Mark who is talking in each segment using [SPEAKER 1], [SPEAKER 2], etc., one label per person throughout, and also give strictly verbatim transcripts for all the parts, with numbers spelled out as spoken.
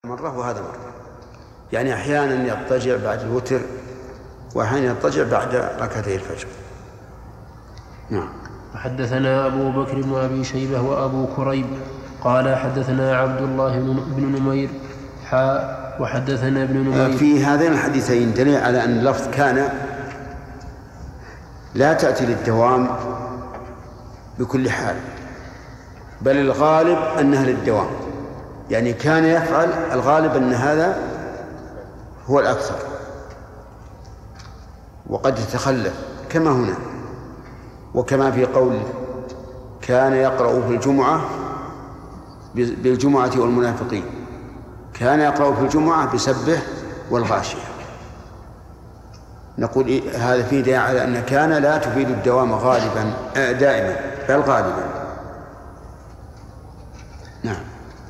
[SPEAKER 1] مرة وهذا مرة، يعني أحيانا يضطجع بعد الوتر وأحيانا يضطجع بعد ركعتي الفجر. نعم.
[SPEAKER 2] حدثنا أبو بكر بن أبي شيبة وأبو كريب قال حدثنا عبد الله بن نمير حاء وحدثنا ابن نمير.
[SPEAKER 1] في هذين الحديثين دليل على أن اللفظ كان لا تأتي للدوام بكل حال، بل الغالب أنها للدوام، يعني كان يفعل، الغالب أن هذا هو الأكثر، وقد يتخلف كما هنا، وكما في قول كان يقرأ في الجمعة بالجمعة والمنافقين، كان يقرأ في الجمعة بسبح والغاشية. نقول هذا فيه دليل على أن كان لا تفيد الدوام غالبا دائما بل غالبا. نعم.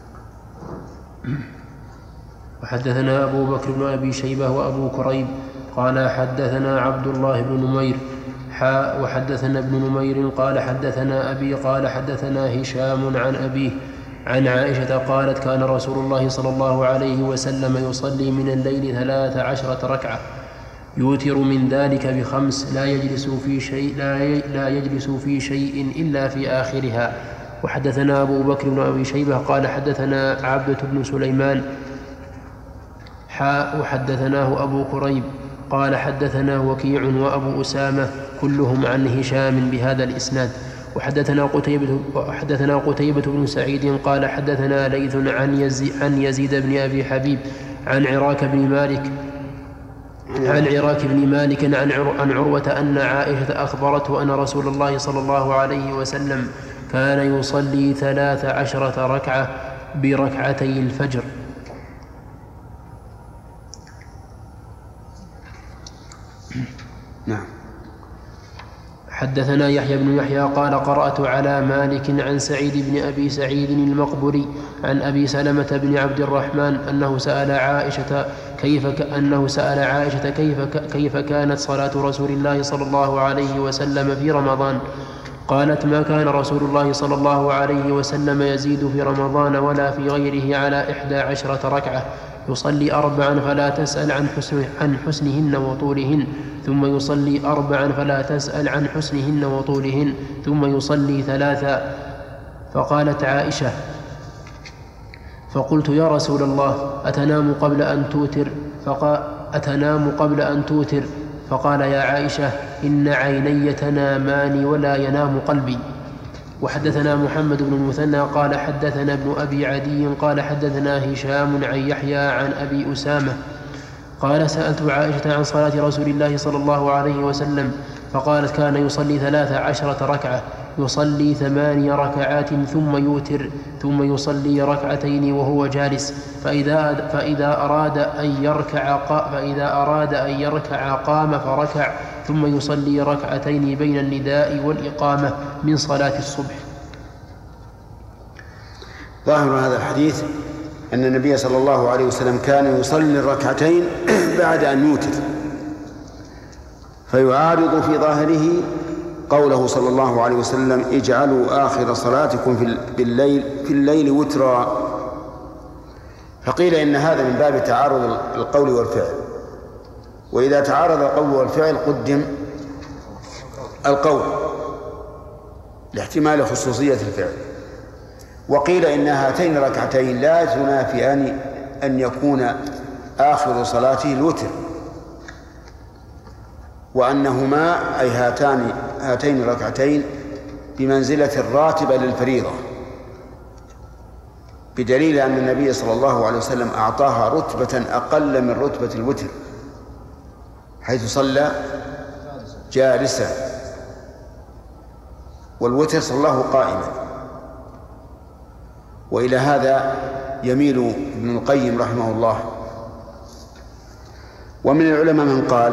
[SPEAKER 2] وحدثنا أبو بكر بن أبي شيبة وأبو كريب قال حدثنا عبد الله بن نمير حاء وحدثنا ابن نمير قال حدثنا أبي قال حدثنا هشام عن أبيه عن عائشة قالت كان رسول الله صلى الله عليه وسلم يصلي من الليل ثلاث عشرة ركعة يوتر من ذلك بخمس لا يجلس في شيء لا يجلس في شيء إلا في آخرها. وحدثنا أبو بكر بن أبي شيبة قال حدثنا عبدة بن سليمان حاء وحدثناه أبو كريب قال حدثنا وكيع وأبو أسامة كلهم عن هشام بهذا الإسناد. وحدثنا قتيبة, وحدثنا قتيبة بن سعيد قال حدثنا ليث عن, يزي عن يزيد بن أبي حبيب عن عراك بن مالك عن عراك بن مالك عن, عر عن عروة أن عائشة أخبرته أن رسول الله صلى الله عليه وسلم كان يصلي ثلاث عشرة ركعة بركعتي الفجر.
[SPEAKER 1] نعم.
[SPEAKER 2] حدثنا يحيى بن يحيى قال قرأت على مالك عن سعيد بن أبي سعيد المقبري عن أبي سلمة بن عبد الرحمن أنه سأل عائشة كيف ك... أنه سأل عائشة كيف ك... كيف كانت صلاة رسول الله صلى الله عليه وسلم في رمضان. قالت ما كان رسول الله صلى الله عليه وسلم يزيد في رمضان ولا في غيره على إحدى عشرة ركعة يصلي أربعا فلا تسأل عن, حسن عن حسنهن وطولهن ثم يصلي أربعا فلا تسأل عن حسنهن وطولهن ثم يصلي ثلاثا. فقالت عائشة فقلت يا رسول الله أتنام قبل أن توتر فقال أتنام قبل أن توتر فقال يا عائشة إن عيني تنامان ولا ينام قلبي. وحدثنا محمد بن المثنى قال حدثنا ابن أبي عدي قال حدثنا هشام عن يحيى عن أبي أسامة قال سألت عائشة عن صلاة رسول الله صلى الله عليه وسلم فقالت كان يصلي ثلاث عشرة ركعة يصلي ثماني ركعات ثم يوتر ثم يصلي ركعتين وهو جالس فإذا, فإذا أراد أن يركع فإذا أراد أن يركع قام فركع ثم يصلي ركعتين بين النداء والإقامة من صلاة الصبح.
[SPEAKER 1] ظاهر هذا الحديث أن النبي صلى الله عليه وسلم كان يصلي الركعتين بعد أن يوتر، فيعارض في ظاهره قوله صلى الله عليه وسلم اجعلوا آخر صلاتكم في الليل في الليل وترا. فقيل إن هذا من باب تعارض القول والفعل، وإذا تعارض القول والفعل قدم القول لاحتمال خصوصية الفعل. وقيل إن هاتين الركعتين لا تنافيان أن يكون آخر صلاته الوتر، وأنهما أي هاتان هاتين الركعتين بمنزلة الراتبة للفريضة، بدليل أن النبي صلى الله عليه وسلم أعطاها رتبة أقل من رتبة الوتر حيث صلى جالسا، والوتر صلاه قائما. وإلى هذا يميل ابن القيم رحمه الله. ومن العلماء من قال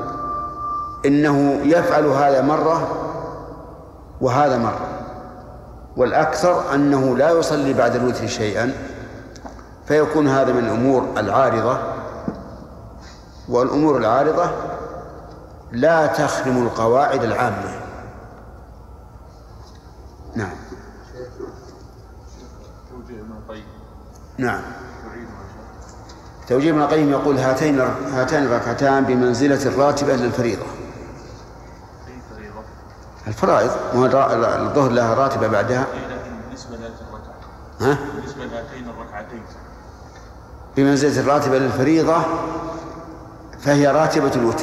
[SPEAKER 1] إنه يفعل هذا مرة وهذا مرة، والأكثر أنه لا يصلي بعد الوتر شيئا، فيكون هذا من الأمور العارضة، والأمور العارضة لا تخرم القواعد العامة. نعم. نعم. توجيه ابن القيم يقول هاتين هاتان الركعتان بمنزلة الراتبة للفريضة. الفرائض الظهر لها راتبة بعدها.
[SPEAKER 3] بالنسبة للركعتين.
[SPEAKER 1] ها؟
[SPEAKER 3] بالنسبة لهاتين الركعتين.
[SPEAKER 1] بمنزلة الراتبة للفريضة فهي راتبة الوتر.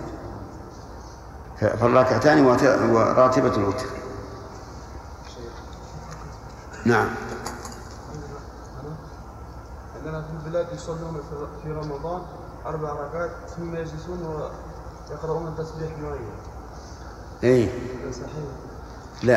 [SPEAKER 1] فالركعتان وراتبة الوتر. نعم.
[SPEAKER 4] عندنا في البلاد يصلون في رمضان أربع ركعات ثم يجلسون ويقرؤون تسبيح معين.
[SPEAKER 1] إيه.
[SPEAKER 4] صحيح؟
[SPEAKER 1] لا،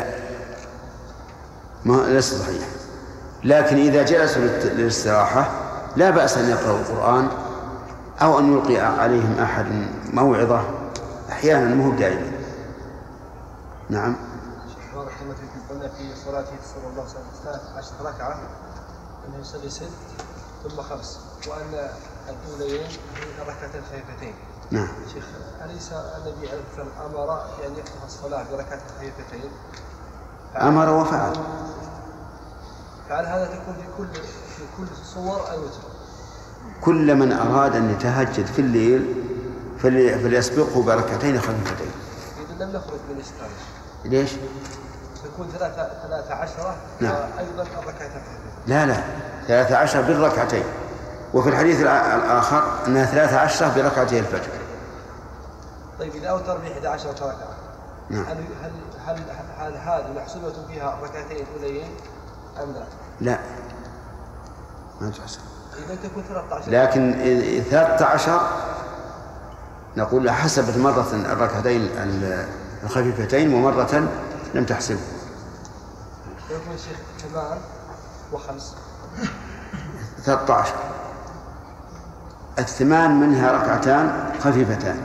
[SPEAKER 1] ما ليس صحيح. لكن إذا جلسوا للاستراحة لا بأس أن يقرأوا القرآن أو أن يلقي عليهم أحد موعظة أحيانا، مو دائما. نعم.
[SPEAKER 4] بارك الله فيكم. قلنا في صلاته صلى الله عليه وسلم ثلاث عشر ركعة أنه يصلي ست ثم خمس، وأن الأوليين هي الركعتين الخفيفتين.
[SPEAKER 1] نعم.
[SPEAKER 4] شيخ، أليس النبي عليه الصلاة والسلام أمر أن يفتح الصلاة بركعتين خفيفتين؟
[SPEAKER 1] أمر وفعل.
[SPEAKER 4] فعل هذا تكون في كل في كل صور الوتر.
[SPEAKER 1] كل من أراد أن يتهجد في الليل فليسبقه بركعتين خفيفتين.
[SPEAKER 4] إذا لم نخرج من الإشكال.
[SPEAKER 1] ليش؟
[SPEAKER 4] تكون ثلاثة ثلاثة عشرة.
[SPEAKER 1] نعم.
[SPEAKER 4] وأيضا الركعتين خفيفتين.
[SPEAKER 1] لا لا، ثلاثة عشر بالركعتين. وفي الحديث الآخر أنها ثلاثة عشر بركعتي الفجر.
[SPEAKER 4] طيب إذا أوتر بإحدى عشرة ركعة.
[SPEAKER 1] نعم.
[SPEAKER 4] هل هل هل هل هذه محسوبة فيها الركعتين الأوليين أم لا؟
[SPEAKER 1] لا، ما تحسب.
[SPEAKER 4] إذا تكون ثلاثة عشر.
[SPEAKER 1] لكن ثلاثة عشر نقول حسبت مرة الركعتين الخفيفتين ومرة لم تحسب.
[SPEAKER 4] يكون الشيخ ثمان وخمس.
[SPEAKER 1] ثلاثة عشر. الثمان منها ركعتان خفيفتان،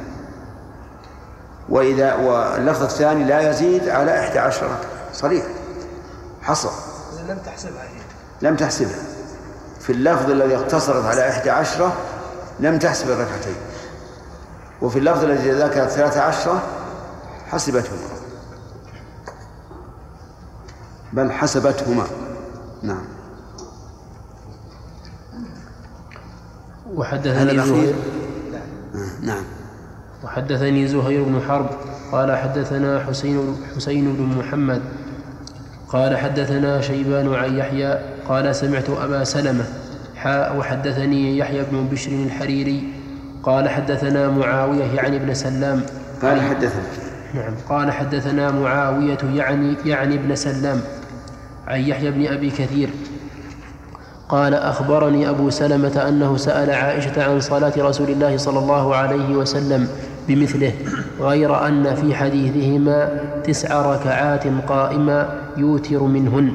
[SPEAKER 1] وإذا واللفظ الثاني لا يزيد على إحدى عشر ركعة صريح حصر.
[SPEAKER 4] لم تحسبها هي.
[SPEAKER 1] لم تحسبها في اللفظ الذي اقتصرت على إحدى عشرة، لم تحسب الركعتين. وفي اللفظ الذي ذكرت ثلاثة عشرة حسبتهما، بل حسبتهما. نعم.
[SPEAKER 2] وحدثني زهير.
[SPEAKER 1] نعم.
[SPEAKER 2] وحدثني زهير بن حرب قال حدثنا حسين حسين بن محمد قال حدثنا شيبان عن يحيى قال سمعت أبا سلمة حاء وحدثني يحيى بن بشر الحريري قال حدثنا معاوية يعني ابن سلام
[SPEAKER 1] قال حدثنا
[SPEAKER 2] نعم قال حدثنا معاوية يعني يعني ابن سلام عن يحيى بن أبي كثير قال أخبرني أبو سلمة أنه سأل عائشة عن صلاة رسول الله صلى الله عليه وسلم بمثله، غير أن في حديثهما تسع ركعات قائمة يوتر منهن.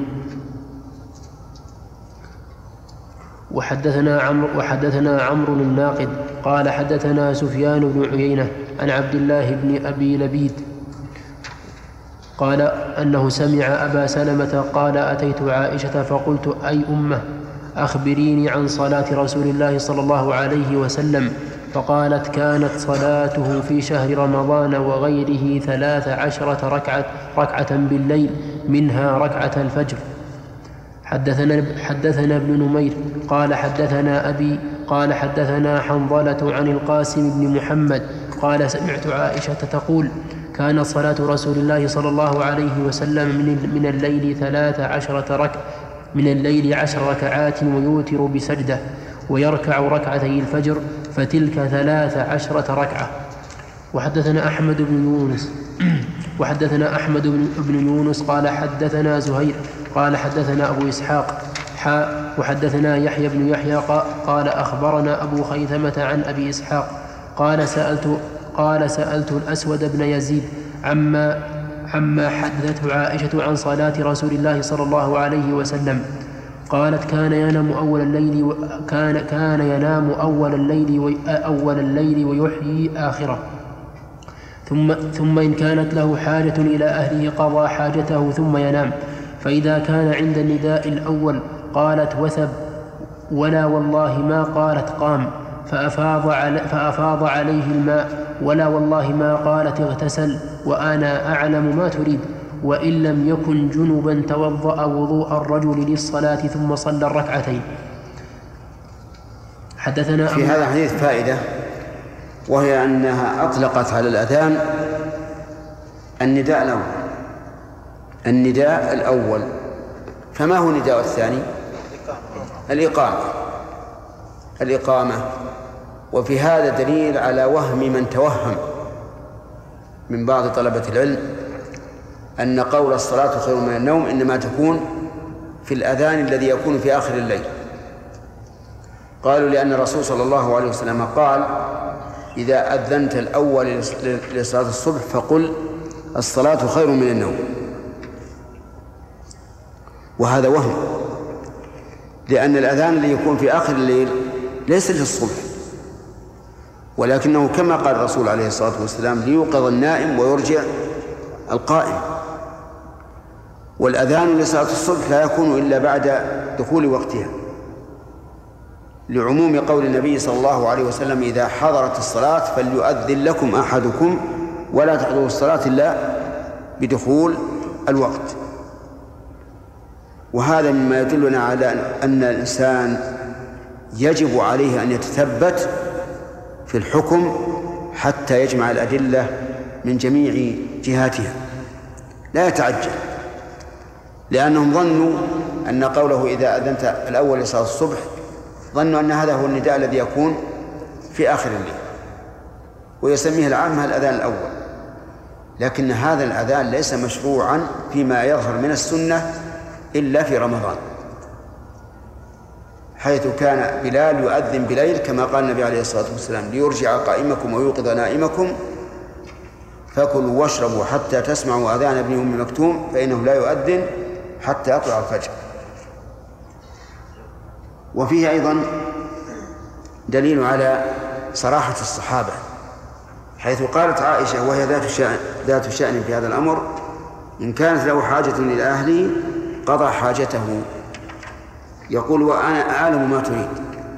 [SPEAKER 2] وحدثنا عمرو وحدثنا عمرو الناقد قال حدثنا سفيان بن عيينة عن عبد الله بن أبي لبيد قال أنه سمع أبا سلمة قال أتيت عائشة فقلت أي أمه أخبريني عن صلاة رسول الله صلى الله عليه وسلم، فقالت كانت صلاته في شهر رمضان وغيره ثلاث عشرة ركعة, ركعة بالليل منها ركعة الفجر. حدثنا, حدثنا ابن نمير قال حدثنا أبي قال حدثنا حنظلة عن القاسم بن محمد قال سمعت عائشة تقول كانت صلاة رسول الله صلى الله عليه وسلم من, من الليل ثلاث عشرة ركعة من الليل عشر ركعات ويوتر بسجدة ويركع ركعتي الفجر فتلك ثلاث عشرة ركعة. وحدثنا أحمد بن يونس وحدثنا أحمد بن يونس قال حدثنا زهير قال حدثنا أبو إسحاق حاء وحدثنا يحيى بن يحيى قال أخبرنا أبو خيثمة عن أبي إسحاق قال سألت قال سألت الأسود بن يزيد عما عما حدثته عائشة عن صلاة رسول الله صلى الله عليه وسلم قالت كان ينام أول الليل و... كان كان ينام أول الليل و... أول الليل ويحيي آخره، ثم ثم إن كانت له حاجة إلى أهله قضى حاجته ثم ينام، فإذا كان عند النداء الأول قالت وثب ولا والله ما قالت قام فأفاض, علي فأفاض عليه الماء ولا والله ما قالت اغتسل وأنا أعلم ما تريد، وإن لم يكن جنبا توضأ وضوء الرجل للصلاة ثم صلى الركعتين. حدثنا
[SPEAKER 1] في هذا الحديث فائدة، وهي أنها أطلقت على الأذان النداء الأول النداء الأول فما هو النداء الثاني؟ الإقامة الإقامة وفي هذا دليل على وهم من توهم من بعض طلبة العلم أن قول الصلاة خير من النوم إنما تكون في الأذان الذي يكون في آخر الليل. قالوا لأن الرسول صلى الله عليه وسلم قال: إذا أذنت الأول لصلاة الصبح فقل الصلاة خير من النوم. وهذا وهم، لأن الأذان الذي يكون في آخر الليل ليس للصبح، ولكنه كما قال الرسول عليه الصلاة والسلام: ليوقظ النائم ويرجع القائم. والأذان لصلاة الصبح لا يكون إلا بعد دخول وقتها، لعموم قول النبي صلى الله عليه وسلم: إذا حضرت الصلاة فليؤذن لكم أحدكم ولا تحضروا الصلاة إلا بدخول الوقت. وهذا مما يدلنا على أن الإنسان يجب عليه أن يتثبت في الحكم حتى يجمع الأدلة من جميع جهاتها، لا يتعجل، لأنهم ظنوا أن قوله إذا أذنت الأول لصلاة الصبح ظنوا أن هذا هو النداء الذي يكون في آخر الليل، ويسميه العامة الأذان الأول. لكن هذا الأذان ليس مشروعا فيما يظهر من السنة إلا في رمضان، حيث كان بلال يؤذن بليل كما قال النبي عليه الصلاة والسلام: ليرجع قائمكم ويوقظ نائمكم فكلوا واشربوا حتى تسمعوا أذان ابن أم مكتوم فإنه لا يؤذن حتى يطلع الفجر. وفيه أيضا دليل على صراحة الصحابة، حيث قالت عائشة وهي ذات شأن, ذات شأن في هذا الأمر: إن كانت له حاجة إلى أهله قضى حاجته. يقول: وأنا أعلم ما تريد.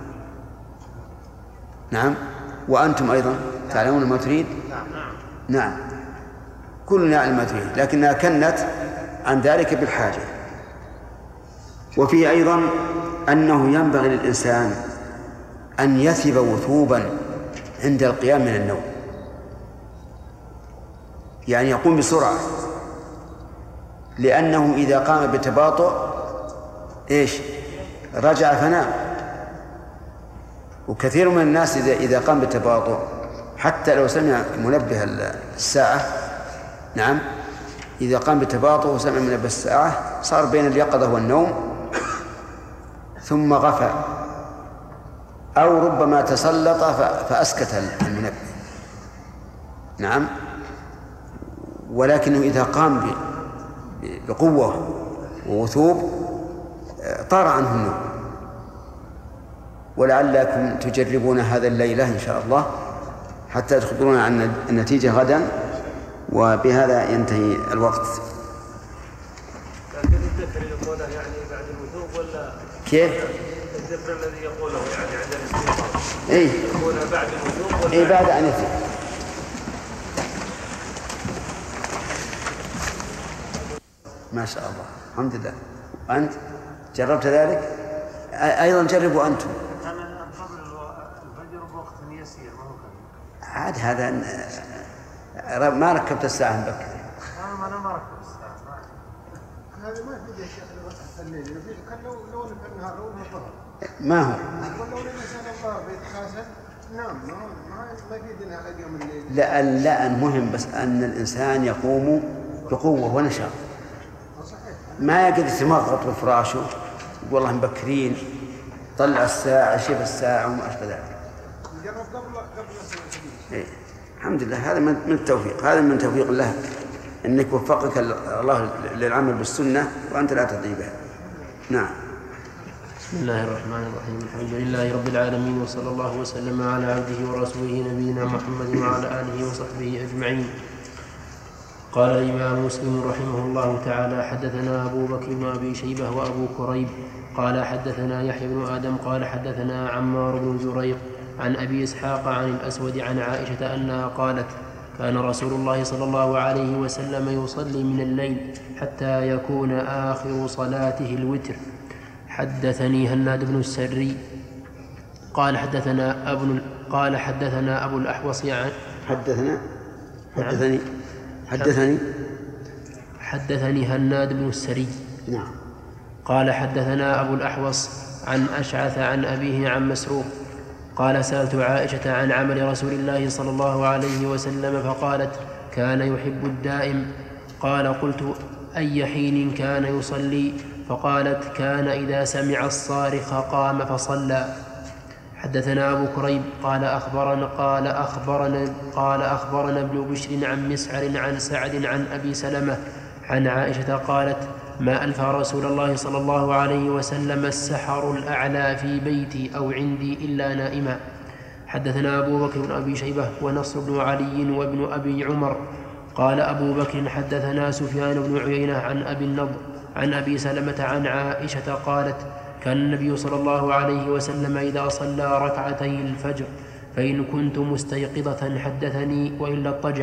[SPEAKER 1] نعم، وأنتم أيضا تعلمون ما تريد. نعم، كلنا نعلم ما تريد، لكنها كنت عن ذلك بالحاجة. وفيه أيضا أنه ينبغي للإنسان أن يثب وثوبا عند القيام من النوم، يعني يقوم بسرعة، لأنه إذا قام بتباطؤ إيش؟ رجع فنام. وكثير من الناس إذا إذا قام بتباطؤ حتى لو سمع منبه الساعة، نعم، إذا قام بتباطؤ وسمع منبه الساعة صار بين اليقظة والنوم ثم غفى، أو ربما تسلط فأسكت المنبه. نعم، ولكنه إذا قام بقوة ووثوب طار عنه النوم. ولعلكم تجربون هذا الليلة إن شاء الله حتى تخبرون عن النتيجة غدا، وبهذا ينتهي الوقت.
[SPEAKER 4] لكن الذكر يقوله يعني بعد الوثوب ولا
[SPEAKER 1] كيف؟
[SPEAKER 4] الذكر الذي يقوله يعني عند الاستيقاظ
[SPEAKER 1] إيه؟
[SPEAKER 4] يقوله بعد الوثوب ولا
[SPEAKER 1] إيه بعد أن يفيق. ما شاء الله، الحمد لله. أنت جربت ذلك؟ أيضا جربوا أنتم.
[SPEAKER 4] أنا قبل الفجر بوقت يسير ما هو كذا.
[SPEAKER 1] عاد هذا ما ركبت الساعة مبكر.
[SPEAKER 4] أنا أنا ما ركبت الساعة.
[SPEAKER 5] هذا ما في شيء في الليل، في كان لو لو في النهار لو الظهر.
[SPEAKER 1] ما هو؟
[SPEAKER 5] ولو الإنسان الظهر بيتكاسل نعم ما ما ما في دينها أيام الليل.
[SPEAKER 1] لا لا المهم بس أن الإنسان يقوم بقوة ونشاط، ما يقدر يتمغط بفراشه والله مبكرين طلع الساعة شوف الساعة وما أشبه ذلك.
[SPEAKER 5] جرب قبل قبل الساعة.
[SPEAKER 1] إيه. الحمد لله، هذا من التوفيق، هذا من توفيق الله أنك وفقك الله للعمل بالسنة وأنت لا تضيع بها. نعم.
[SPEAKER 2] بسم الله الرحمن الرحيم. الحمد لله رب العالمين، وصلى الله وسلم على عبده ورسوله نبينا محمد وعلى آله وصحبه أجمعين. قال الإمام مسلم رحمه الله تعالى: حدثنا أبو بكر بن أبي شيبة وأبو كريب قال حدثنا يحيى بن آدم قال حدثنا عمار بن زريق عن أبي إسحاق عن الأسود عن عائشة أنها قالت: كان رسول الله صلى الله عليه وسلم يصلي من الليل حتى يكون آخر صلاته الوتر. حدثني هناد بن السري قال حدثنا أبو قال حدثنا أبو الأحوص عن
[SPEAKER 1] حدثنا حدثني حدثني
[SPEAKER 2] حدثني هناد بن السري.
[SPEAKER 1] نعم.
[SPEAKER 2] قال حدثنا أبو الأحوص عن أشعث عن أبيه عن مسروق قال سألت عائشة عن عمل رسول الله صلى الله عليه وسلم فقالت كان يحب الدائم. قال قلت أي حين كان يصلي؟ فقالت كان إذا سمع الصارخ قام فصلى. حدثنا أبو كريب قال أخبرنا قال أخبرنا قال أخبرنا ابن بشر عن مسعر عن سعد عن أبي سلمة عن عائشة قالت ما ألفى رسول الله صلى الله عليه وسلم السحر الأعلى في بيتي أو عندي إلا نائما. حدثنا أبو بكر بن أبي شيبة ونصر بن علي وابن أبي عمر. قال أبو بكر حدثنا سفيان بن عيينة عن أبي النضر عن أبي سلمة عن عائشة قالت كان النبي صلى الله عليه وسلم إذا صلى ركعتي الفجر فإن كنت مستيقظة حدثني وإلا اضطجع.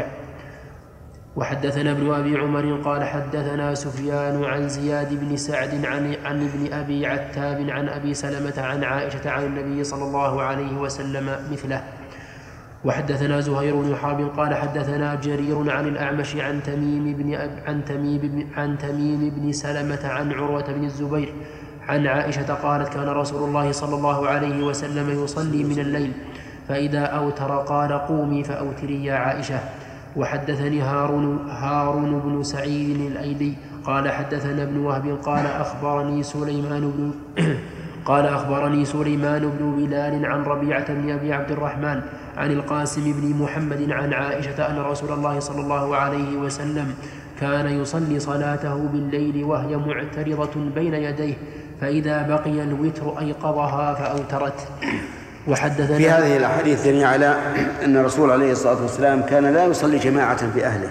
[SPEAKER 2] وحدثنا ابن أبي عمر قال حدثنا سفيان عن زياد بن سعد عن, عن ابن أبي عتاب عن أبي سلمة عن عائشة عن النبي صلى الله عليه وسلم مثله. وحدثنا زهير بن حرب قال حدثنا جرير عن الأعمش عن تميم بن أب عن تميم بن عن تميم بن سلمة عن عروة بن الزبير عن عائشة قالت كان رسول الله صلى الله عليه وسلم يصلي من الليل فإذا أوتر قال قومي فأوتري يا عائشة. وحدثني هارون, هارون بن سعيد الأيلي قال حدثنا ابن وهب قال أخبرني سليمان بن قال أخبرني سليمان بن بلال عن ربيعة بن أبي عبد الرحمن عن القاسم بن محمد عن عائشة أن رسول الله صلى الله عليه وسلم كان يصلي صلاته بالليل وهي معترضة بين يديه فإذا بقي الوتر أيقظها فأوترت. وحدثنا
[SPEAKER 1] في هذه الأحاديث دليل على أن الرسول عليه الصلاة والسلام كان لا يصلي جماعة في أهله،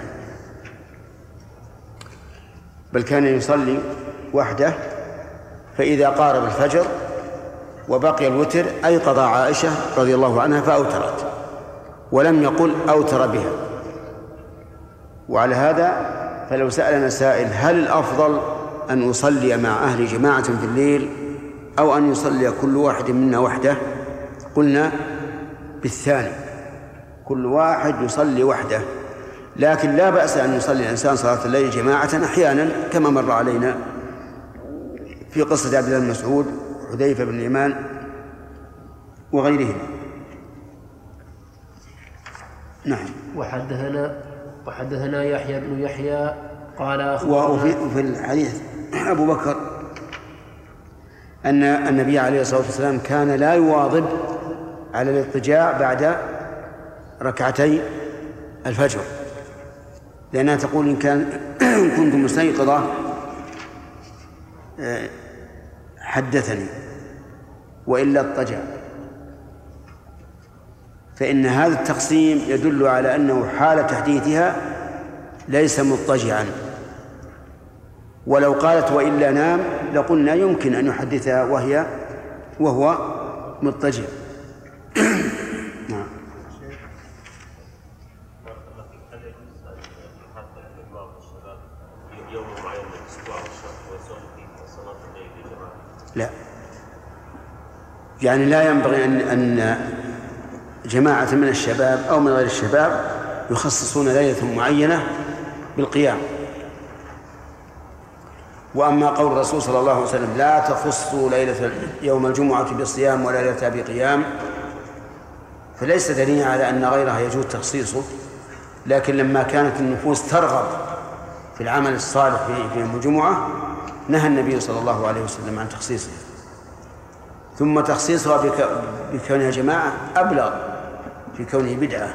[SPEAKER 1] بل كان يصلي وحده، فإذا قارب الفجر وبقي الوتر أيقظ عائشة رضي الله عنها فأوترت، ولم يقل أوتر بها. وعلى هذا فلو سألنا سائل هل الأفضل أن أصلي مع أهل جماعة في الليل أو أن يصلي كل واحد منا وحده، قلنا بالثاني، كل واحد يصلي وحده، لكن لا بأس أن يصلي الإنسان صلاة الليل جماعة أحيانا كما مر علينا في قصة عبد الله بن مسعود حذيفة بن اليمان وغيرهم.
[SPEAKER 2] نعم. وحدثنا وحدثنا يحيى بن يحيى قال
[SPEAKER 1] وفي في الحديث أبو بكر أن النبي عليه الصلاة والسلام كان لا يواظب على الاضطجاع بعد ركعتي الفجر، لأنها تقول إن كان كنت مستيقظة حدثني وإلا اضطجع، فإن هذا التقسيم يدل على أنه حال تحديثها ليس مضطجعا. ولو قالت وإلا نام لقلنا يمكن أن يحدثها وهي وهو مضطجع. نعم. لا، يعني لا ينبغي أن أن جماعة من الشباب أو من غير الشباب يخصصون ليلة معينة بالقيام. وأما قول الرسول صلى الله عليه وسلم لا تخصوا ليلة يوم الجمعة بالصيام ولا ليلة بقيام، فليس دليلا على أن غيرها يجوز تخصيصه، لكن لما كانت النفوس ترغب في العمل الصالح في يوم الجمعة نهى النبي صلى الله عليه وسلم عن تخصيصه، ثم تخصيصها بكونها جماعة أبلغ في كونه بدعة.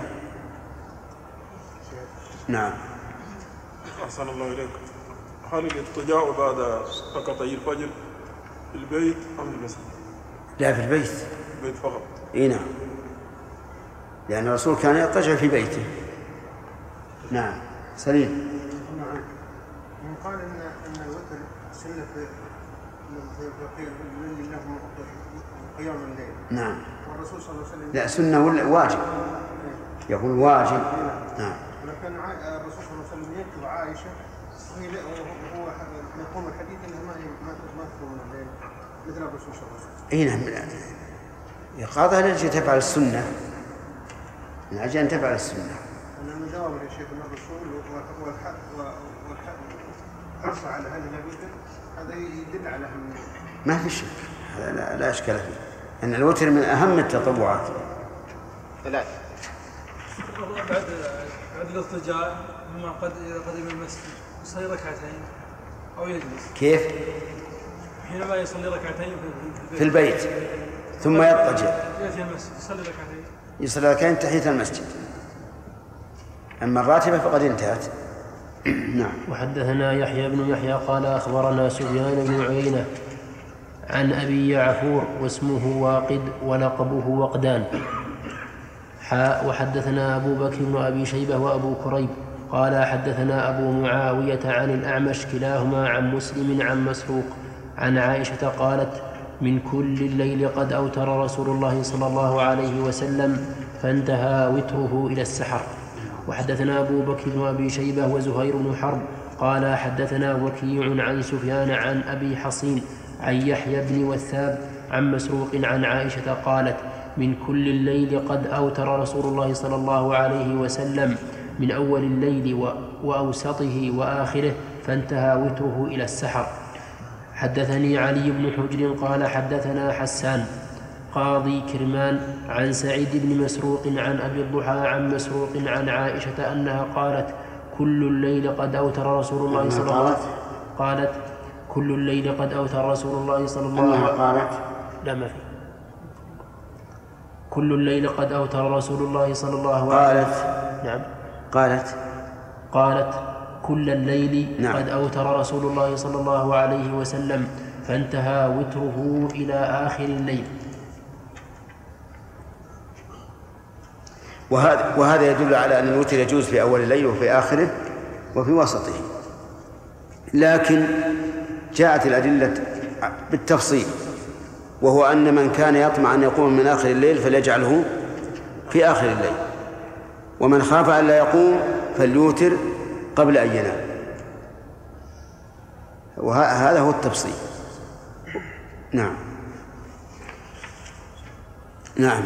[SPEAKER 1] نعم.
[SPEAKER 6] أحسن الله إليك. هل الاضطجاع بعد ركعتي الفجر في البيت أم في المسجد؟
[SPEAKER 1] لا، في البيت.
[SPEAKER 6] البيت فقط.
[SPEAKER 1] إيه نعم، لأن الرسول كان يضطجع في بيته. نعم. سليم.
[SPEAKER 5] نعم. من قال إن إن الوتر سنة في في الليل له قيام الليل.
[SPEAKER 1] نعم.
[SPEAKER 5] والرسول صلى الله عليه وسلم
[SPEAKER 1] لا، سنة ولا واجب؟ يقول واجب. نعم.
[SPEAKER 5] ولكن الرسول صلى الله عليه وسلم يكتب عائشة وهي وهو يقوم الحديث انها ما ما ما تكون الليل مثل الرسول صلى الله عليه وسلم.
[SPEAKER 1] اي نعم. إيقاظها لأجل تفعل السنة، من أجل أن تفعل السنة.
[SPEAKER 5] أنا مجاوب يا شيخ الرسول والحرص على هذه الوتر هذا يدل على أهمية.
[SPEAKER 1] ما في شك، هذا لا, لا أشكال فيه، أن الوتر من أهم التطوعات. ثلاث.
[SPEAKER 4] بعد بعد الاضطجاع مما قد إذا قدم المسجد يصلي ركعتين أو يجلس.
[SPEAKER 1] كيف؟
[SPEAKER 4] حينما يصلي ركعتين
[SPEAKER 1] في البيت, في البيت. ثم يضطجع
[SPEAKER 4] يأتي المسجد يصلي ركعتين
[SPEAKER 1] يصلي ركعتين تحية المسجد. أما الراتبة فقد انتهت. نعم.
[SPEAKER 2] وحدثنا يحيى بن يحيى قال أخبرنا سفيان بن عيينة عن أبي يعفور واسمه واقد ولقبه وقدان. حاء وحدثنا أبو بكر بن أبي شيبة وأبو كريب قال حدثنا أبو معاوية عن الأعمش كلاهما عن مسلم عن مسروق عن عائشة قالت من كل الليل قد أوتر رسول الله صلى الله عليه وسلم فانتهى وتره إلى السحر. وحدثنا أبو بكر بن أبي شيبة وزهير بن حرب قال حدثنا وكيع عن سفيان عن أبي حصين عن يحيى بن وثاب عن مسروق عن عائشة قالت من كل الليل قد أوتر رسول الله صلى الله عليه وسلم من أول الليل وأوسطه وآخره فانتهى وتره إلى السحر. حدثني علي بن حجر قال حدثنا حسان قاضي كرمان عن سعيد بن مسروق عن أبي الضحى عن مسروق عن عائشة أنها قالت كل الليل قد أوتر رسول الله صلى الله عليه وسلم قالت كل الليل قد أوتر رسول الله صلى الله عليه وسلم
[SPEAKER 1] قالت
[SPEAKER 2] لا ما في كل الليل قد أوتر رسول الله صلى الله عليه وسلم
[SPEAKER 1] قالت
[SPEAKER 2] نعم
[SPEAKER 1] قالت
[SPEAKER 2] قالت كل الليل
[SPEAKER 1] نعم.
[SPEAKER 2] قد أوتر رسول الله صلى الله عليه وسلم فانتهى وتره إلى آخر الليل.
[SPEAKER 1] وهذا, وهذا يدل على أن الوتر يجوز في أول الليل وفي آخره وفي وسطه، لكن جاءت الأدلة بالتفصيل، وهو أن من كان يطمع أن يقوم من آخر الليل فليجعله في آخر الليل، ومن خاف أن لا يقوم فليوتر قبل أن ينام. وهذا هو التفصيل. نعم نعم.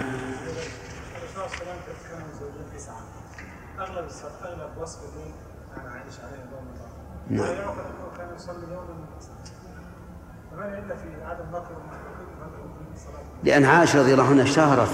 [SPEAKER 4] أغلب أغلب وصف الليل عن عائشة عليه رضي الله عنها.
[SPEAKER 1] نعم.
[SPEAKER 4] ويعقل أنه كان يصلي يوما فما إلا في عدم نقل الصلاة.
[SPEAKER 1] لأن عائشة رضي الله عنها اشتهرت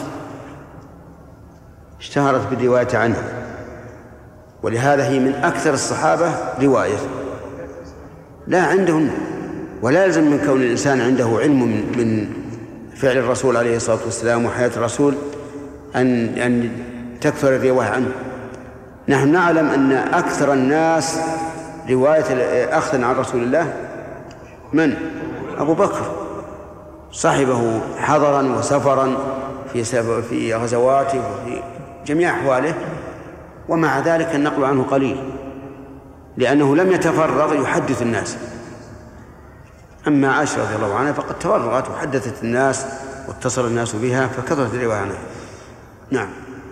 [SPEAKER 1] اشتهرت بالرواية عنها، ولهذا هي من أكثر الصحابة رواية. لا عندهم، ولا يلزم من كون الإنسان عنده علم من, من فعل الرسول عليه الصلاة والسلام وحياة الرسول أن أن تكثر الرواية عنه. نحن نعلم أن أكثر الناس رواية أخذا عن رسول الله من؟ أبو بكر، صاحبه حضرا وسفرا في في غزواته وفي جميع أحواله، ومع ذلك النقل عنه قليل لأنه لم يتفرغ يحدث الناس. أما عائشة رضي الله عنها فقد تفرغت وحدثت الناس واتصل الناس بها فكثرت الرواية عنها. نعم.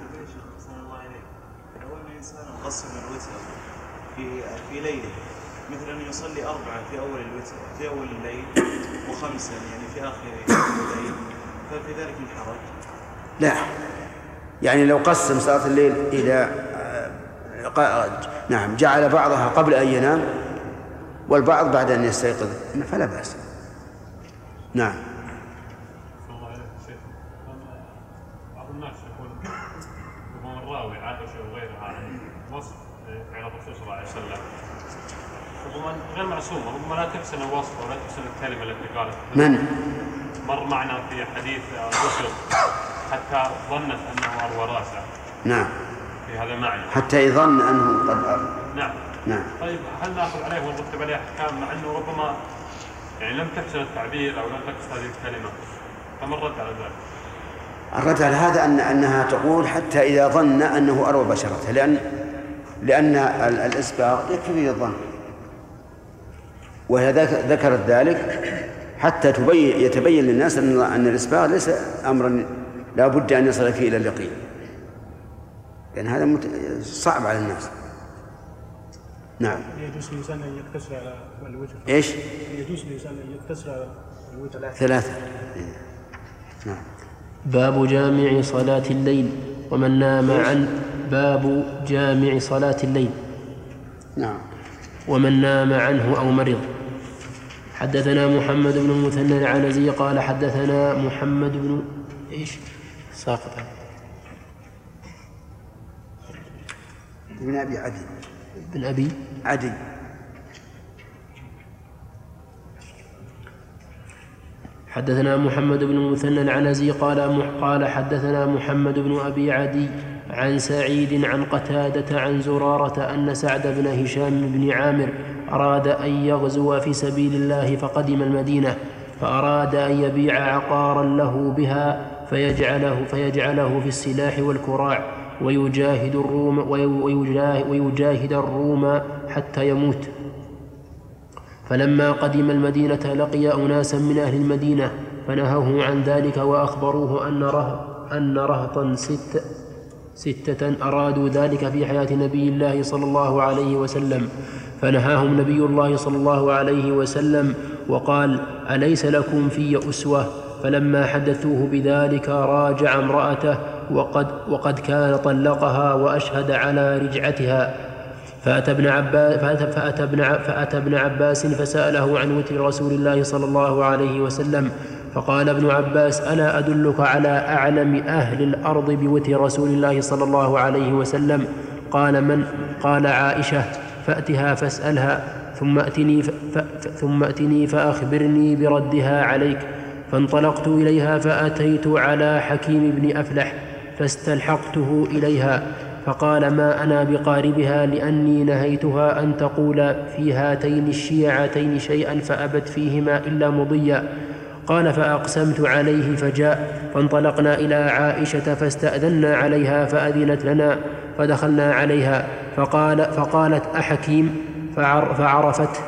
[SPEAKER 3] قسم الوتر في في ليله، مثل أن يصلي أربعة في أول الوتر في أول الليل وخمسة يعني في آخر الليل، ففي ذلك من حرج؟
[SPEAKER 1] لا، يعني لو قسم صلاة الليل إلى نعم جعل بعضها قبل أن ينام والبعض بعد أن يستيقظ فلا بأس. نعم.
[SPEAKER 7] بعض الناس يقول يقول الراوي عائشة وغيرها عن وصف عن الرسول صلى الله عليه وسلم ربما غير معصومة، ربما لا تحسن الوصف ولا تحسن الكلمة التي قالت.
[SPEAKER 1] من؟
[SPEAKER 7] مر معنا في حديث الرسل حتى ظنت أنه أروى راسه.
[SPEAKER 1] نعم.
[SPEAKER 7] في هذا معنى.
[SPEAKER 1] حتى يظن أنه قد أروى.
[SPEAKER 7] نعم.
[SPEAKER 1] نعم.
[SPEAKER 7] طيب هل نأخذ عليه ونرتب عليه أحكام مع أنه ربما يعني لم تحسن التعبير أو لم تقصد هذه الكلمة، فما الرد على ذلك؟
[SPEAKER 1] الرد على هذا أن أنها تقول حتى إذا ظن أنه أروى بشرته، لأن لأن الإسباغ يكفي الظن، وهي ذكرت ذلك حتى تبين يتبين للناس أن أن الإسباغ ليس أمرا لا بد أن يصل فيه إلى اليقين، لأن هذا صعب على الناس. نعم.
[SPEAKER 4] يجوز للإنسان أن يقتصر على الوتر.
[SPEAKER 1] إيش؟
[SPEAKER 4] يجوز للإنسان أن يقتصر على الوتر
[SPEAKER 1] ثلاثة. نعم.
[SPEAKER 2] باب جامع صلاة الليل ومن نام عن باب جامع صلاة الليل
[SPEAKER 1] نعم
[SPEAKER 2] ومن نام عنه أو مرض. حدثنا محمد بن المثنى العنزي قال حدثنا محمد بن إيش ساقط
[SPEAKER 1] ابن أبي عدي
[SPEAKER 2] بن أبي
[SPEAKER 1] عدي
[SPEAKER 2] حدثنا محمد بن المثنى العنزي قال قال حدثنا محمد بن أبي عدي عن سعيد عن قتادة عن زرارة أن سعد بن هشام بن عامر أراد أن يغزو في سبيل الله فقدم المدينة فأراد أن يبيع عقارا له بها فيجعله, فيجعله في السلاح والكراع ويجاهد الروم, ويجاهد الروم حتى يموت. فلما قدم المدينة لقي أناسا من أهل المدينة فنهوه عن ذلك وأخبروه أن, ره أن رهطا ست ستة أرادوا ذلك في حياة نبي الله صلى الله عليه وسلم فنهاهم نبي الله صلى الله عليه وسلم وقال أليس لكم في أسوة؟ فلما حدثوه بذلك راجع امرأته وقد, وقد كان طلقها وأشهد على رجعتها فأتى ابن عباس, فأتى ابن, فأتى ابن عباس فسأله عن وتر رسول الله صلى الله عليه وسلم فقال ابن عباس ألا أدلك على أعلم أهل الأرض بوتر رسول الله صلى الله عليه وسلم؟ قال من؟ قال عائشة فأتها فاسألها ثم أتني, ثم أتني فأخبرني بردها عليك. فانطلقت إليها فأتيت على حكيم بن أفلح فاستلحقته إليها فقال ما أنا بقاربها لأني نهيتها أن تقول في هاتين الشيعتين شيئا فأبت فيهما إلا مضيا. قال فأقسمت عليه فجاء فانطلقنا إلى عائشة فاستأذنا عليها فأذنت لنا فدخلنا عليها فقال فقالت أحكيم فعرفت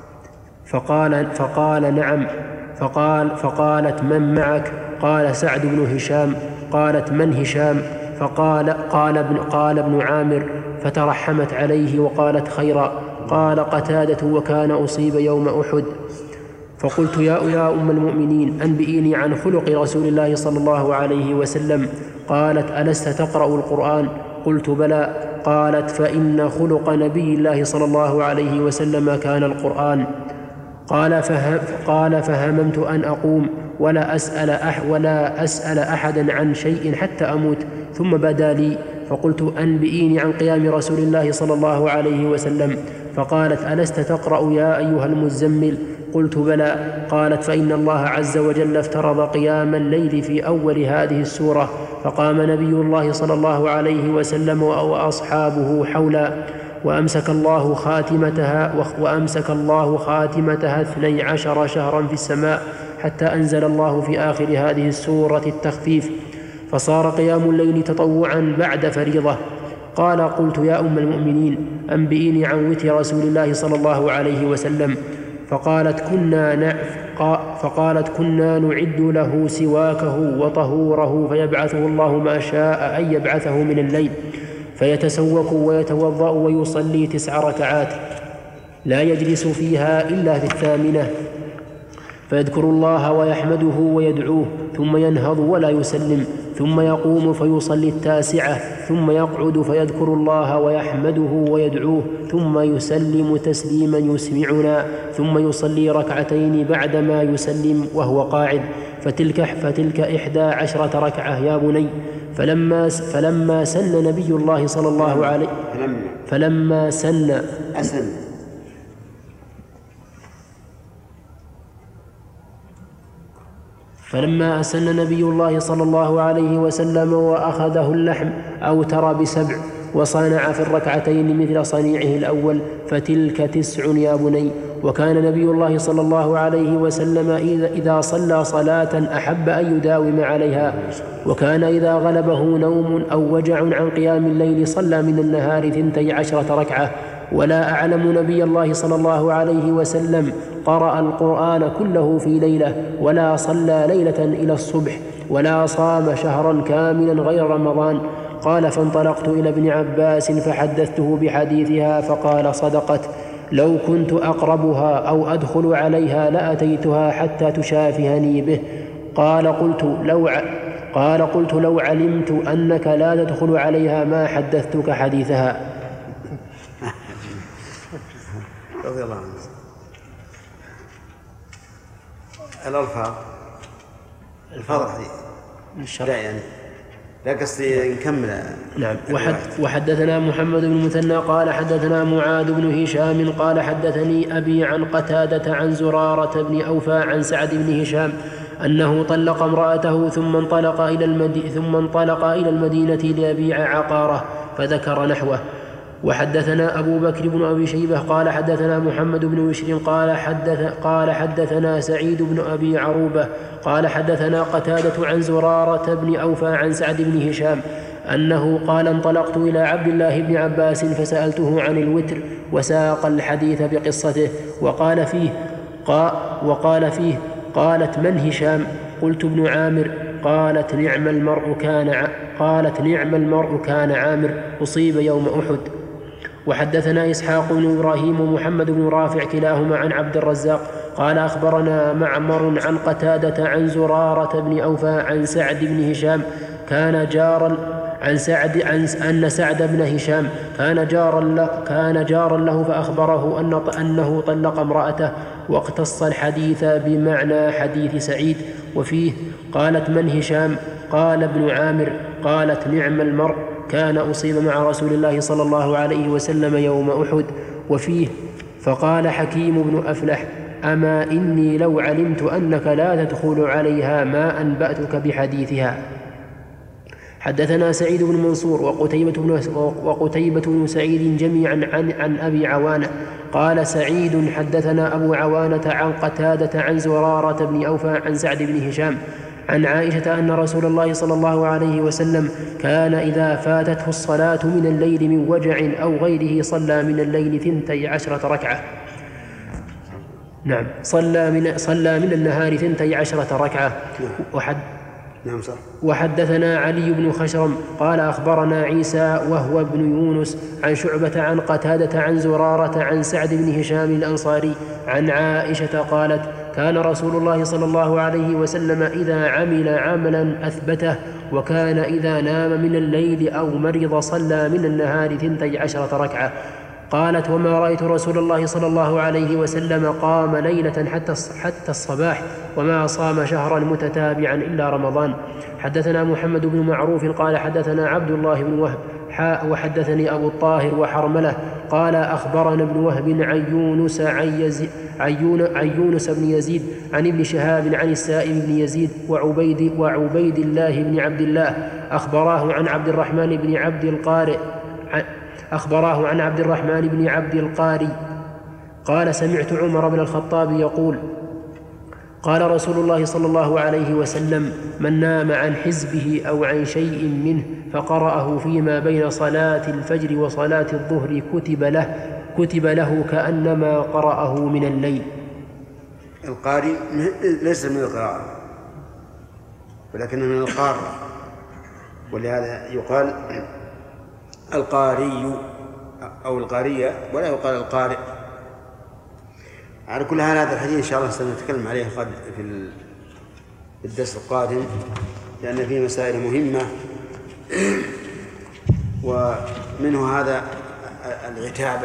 [SPEAKER 2] فقال, فقال نعم فقال فقالت من معك؟ قال سعد بن هشام. قالت من هشام؟ فقال قال ابن, قال ابن عامر فترحمت عليه وقالت خيرا. قال قتادة وكان أصيب يوم أحد. فقلت يا, يا أم المؤمنين أنبئيني عن خلق رسول الله صلى الله عليه وسلم. قالت ألست تقرأ القرآن؟ قلت بلى. قالت فإن خلق نبي الله صلى الله عليه وسلم كان القرآن. قال, فهم قال فهممت أن أقوم ولا أسأل, أح ولا أسأل أحدا عن شيء حتى أموت ثم بدا لي فقلت أنبئيني عن قيام رسول الله صلى الله عليه وسلم. فقالت ألست تقرأ يا أيها المزمل؟ قلت بلى. قالت فإن الله عز وجل افترض قيام الليل في أول هذه السورة فقام نبي الله صلى الله عليه وسلم وأصحابه حولا وأمسك الله خاتمتها وأمسك الله خاتمتها اثني عشر شهرا في السماء حتى أنزل الله في آخر هذه السورة التخفيف فصار قيام الليل تطوعا بعد فريضة. قال قلت يا أم المؤمنين أنبئيني عن وتر رسول الله صلى الله عليه وسلم. فقالت كنا فقالت كنا نعد له سواكه وطهوره فيبعثه الله ما شاء أن يبعثه من الليل فيتسوك ويتوضأ ويصلي تسع ركعات لا يجلس فيها إلا في الثامنة فيذكر الله ويحمده ويدعوه ثم ينهض ولا يسلم ثم يقوم فيصلي التاسعة ثم يقعد فيذكر الله ويحمده ويدعوه ثم يسلم تسليما يسمعنا ثم يصلي ركعتين بعدما يسلم وهو قاعد فتلك, فتلك إحدى عشرة ركعة يا بني. فلما, فلما سن نبي الله صلى الله عليه فلما سن
[SPEAKER 1] أسن
[SPEAKER 2] فلما أسن نبي الله صلى الله عليه وسلم وأخذه اللحم أوتر بسبع وصنع في الركعتين مثل صنيعه الأول فتلك تسع يا بني. وكان نبي الله صلى الله عليه وسلم إذا صلى صلاة أحب أن يداوم عليها وكان إذا غلبه نوم أو وجع عن قيام الليل صلى من النهار ثنتي عشرة ركعة. ولا أعلم نبي الله صلى الله عليه وسلم قرأ القرآن كله في ليلة ولا صلى ليلة إلى الصبح ولا صام شهرا كاملا غير رمضان. قال فانطلقت إلى ابن عباس فحدثته بحديثها فقال صدقت لو كنت أقربها أو أدخل عليها لأتيتها حتى تشافهني به. قال قلت لو, ع... قال قلت لو علمت أنك لا تدخل عليها ما حدثتك حديثها.
[SPEAKER 1] رضي الله عنه. الألفاظ الفاظ الحديث لا يعني لا قصدي نكمل.
[SPEAKER 2] نعم. وحد وحدثنا محمد بن المثنى قال حدثنا معاذ بن هشام قال حدثني أبي عن قتادة عن زرارة بن أوفى عن سعد بن هشام أنه طلق امرأته ثم انطلق إلى المدينة ثم انطلق إلى المدينة ليبيع عقاره فذكر نحوه. وحدثنا أبو بكر بن أبي شيبة قال حدثنا محمد بن بشر قال حدث قال حدثنا سعيد بن أبي عروبة قال حدثنا قتادة عن زرارة بن أوفى عن سعد بن هشام أنه قال انطلقت إلى عبد الله بن عباس فسألته عن الوتر وساق الحديث بقصته وقال فيه قال وقال فيه قالت من هشام؟ قلت ابن عامر. قالت نعم المرء كان قالت نعم المرء كان عامر أصيب يوم أحد. وحدثنا إسحاق بن إبراهيم ومحمد بن رافع كلاهما عن عبد الرزاق قال أخبرنا معمر عن قتادة عن زرارة بن أوفى عن سعد بن هشام كان جارا عن سعد عن أن سعد بن هشام كان جارا له كان جارا له فأخبره أن أنه طلق امرأته واقتص الحديث بمعنى حديث سعيد وفيه قالت من هشام؟ قال ابن عامر. قالت نعم المرء كان أصيب مع رسول الله صلى الله عليه وسلم يوم أحد. وفيه فقال حكيم بن أفلح أما إني لو علمت أنك لا تدخل عليها ما أنبأتك بحديثها. حدثنا سعيد بن منصور وقتيبة بن, وقتيبة بن سعيد جميعا عن, عن أبي عوانة قال سعيد حدثنا أبو عوانة عن قتادة عن زرارة بن أوفى عن سعد بن هشام عن عائشة أن رسول الله صلى الله عليه وسلم كان إذا فاتته الصلاة من الليل من وجع أو غيره صلى من الليل ثنتي عشرة ركعة. نعم صلى من, صلى من النهار ثنتي عشرة ركعة. وحد
[SPEAKER 1] نعم صح.
[SPEAKER 2] وحدثنا علي بن خشرم قال أخبرنا عيسى وهو ابن يونس عن شعبة عن قتادة عن زرارة عن سعد بن هشام الأنصاري عن عائشة قالت كان رسول الله صلى الله عليه وسلم إذا عمل عملا أثبته وكان إذا نام من الليل أو مرض صلى من النهار ثنتي عشرة ركعة. قالت وما رأيت رسول الله صلى الله عليه وسلم قام ليلة حتى حتى الصباح وما صام شهرا متتابعا إلا رمضان. حدثنا محمد بن معروف قال حدثنا عبد الله بن وهب حاء وحدثني أبو الطاهر وحرملة قال أخبرنا ابن وهب عن يونس عن, يزي عن, عن يونس بن يزيد عن ابن شهاب عن السائب بن يزيد وعبيد, وعبيد الله بن عبد الله أخبراه عن عبد الرحمن بن عبد القارئ أخبراه عن عبد الرحمن بن عبد القاري قال سمعت عمر بن الخطاب يقول قال رسول الله صلى الله عليه وسلم من نام عن حزبه أو عن شيء منه فقرأه فيما بين صلاة الفجر وصلاة الظهر كتب له كتب له كأنما قرأه من الليل.
[SPEAKER 1] القاري ليس من القراءة ولكنه من القارئ ولهذا يقال القاري أو القارية ولا يقال القارئ. على كل حال هذا الحديث إن شاء الله سنتكلم عليه في الدرس القادم لأن فيه مسائل مهمة ومنه هذا العتاب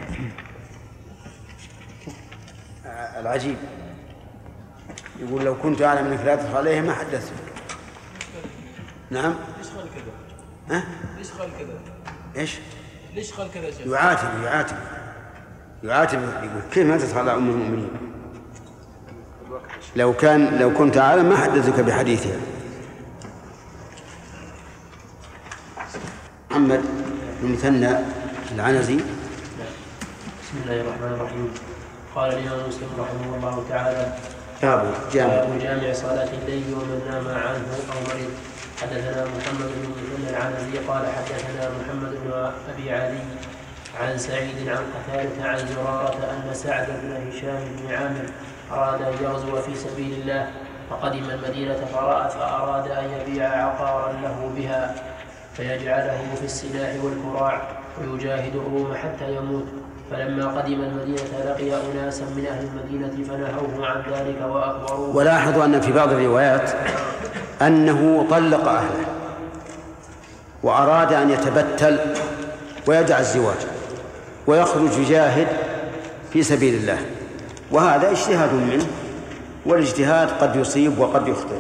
[SPEAKER 1] العجيب يقول لو كنت أعلم أنك لا تدخل عليه ما حدثتك. نعم
[SPEAKER 4] ليش قال كذا؟
[SPEAKER 1] ها؟
[SPEAKER 4] ليش قال كذا؟
[SPEAKER 1] إيش؟
[SPEAKER 4] ليش قال كذا يا شيخ؟
[SPEAKER 1] يعاتب يعاتب يعاتب يقول كيف ما تدخل على أم المؤمنين لو كان لو كنت أعلم ما حدثتك بحديثها. محمد بن مثنى العنزي.
[SPEAKER 2] بسم الله الرحمن الرحيم. قال الإمام مسلم رحمه الله تعالى
[SPEAKER 1] باب جامع
[SPEAKER 2] جامع صلاة الليل ومن نام عنه أو مرض. حدثنا محمد بن مثنى العنزي قال حدثنا محمد بن أبي علي عن سعيد عن قتادة عن زرارة أن سعد بن هشام بن عامر أراد أن يغزو في سبيل الله فقدم المدينة فرأى فأراد أن يبيع عقارا له بها فيجعله في السلاح والكراع ويجاهد الروم حتى يموت. فلما قدم المدينة لقي أناسا من أهل المدينة فنهوه عن ذلك وأخبروه.
[SPEAKER 1] ولاحظوا أن في بعض الروايات أنه طلق أهله وأراد أن يتبتل ويدع الزواج ويخرج يجاهد في سبيل الله، وهذا اجتهاد منه، والاجتهاد قد يصيب وقد يخطئ.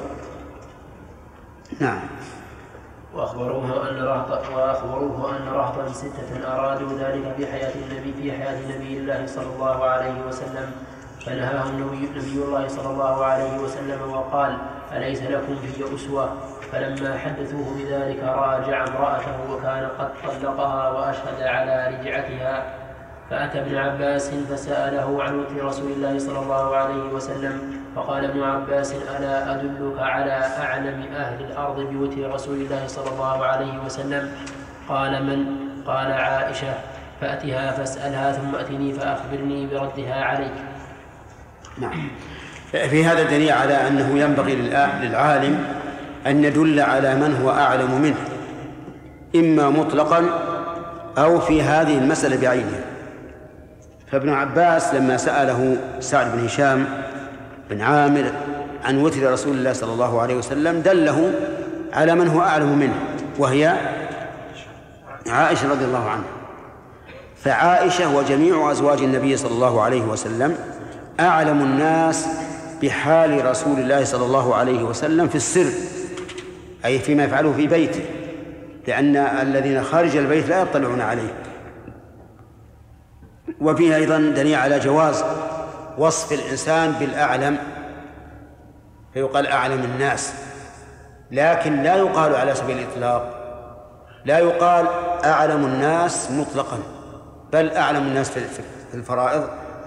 [SPEAKER 1] نعم.
[SPEAKER 2] وأخبروه أن رهط وأخبروه أن رهطا ستة أرادوا ذلك في حياة النبي في حياة نبي الله صلى الله عليه وسلم، فنهاهم نبي, نبي الله صلى الله عليه وسلم وقال: أليس لكم في أسوة؟ فلما حدثوه بذلك راجع امرأته وكان قد طلقها وأشهد على رجعتها، فأتى ابن عباس فسأله عن وتر رسول الله صلى الله عليه وسلم، فقال ابن عباس: ألا أدلك على أعلم أهل الأرض بوتر رسول الله صلى الله عليه وسلم؟ قال: من؟ قال: عائشة. فأتها فاسألها ثم أتني فأخبرني بردها عليك.
[SPEAKER 1] نعم. في هذا دليل على أنه ينبغي للعالم أن يدل على من هو أعلم منه، إما مطلقا أو في هذه المسألة بعينها. فابن عباس لما سأله سعد بن هشام بن عامر عن وتر رسول الله صلى الله عليه وسلم دله على من هو أعلم منه، وهي عائشة رضي الله عنها. فعائشة وجميع أزواج النبي صلى الله عليه وسلم أعلم الناس بحال رسول الله صلى الله عليه وسلم في السر، أي فيما يفعله في بيته، لأن الذين خارج البيت لا يطلعون عليه. وفيه أيضا دليل على جواز وصف الإنسان بالأعلم، فيقال أعلم الناس، لكن لا يقال على سبيل الإطلاق، لا يقال أعلم الناس مطلقا، بل أعلم الناس في الفرائض،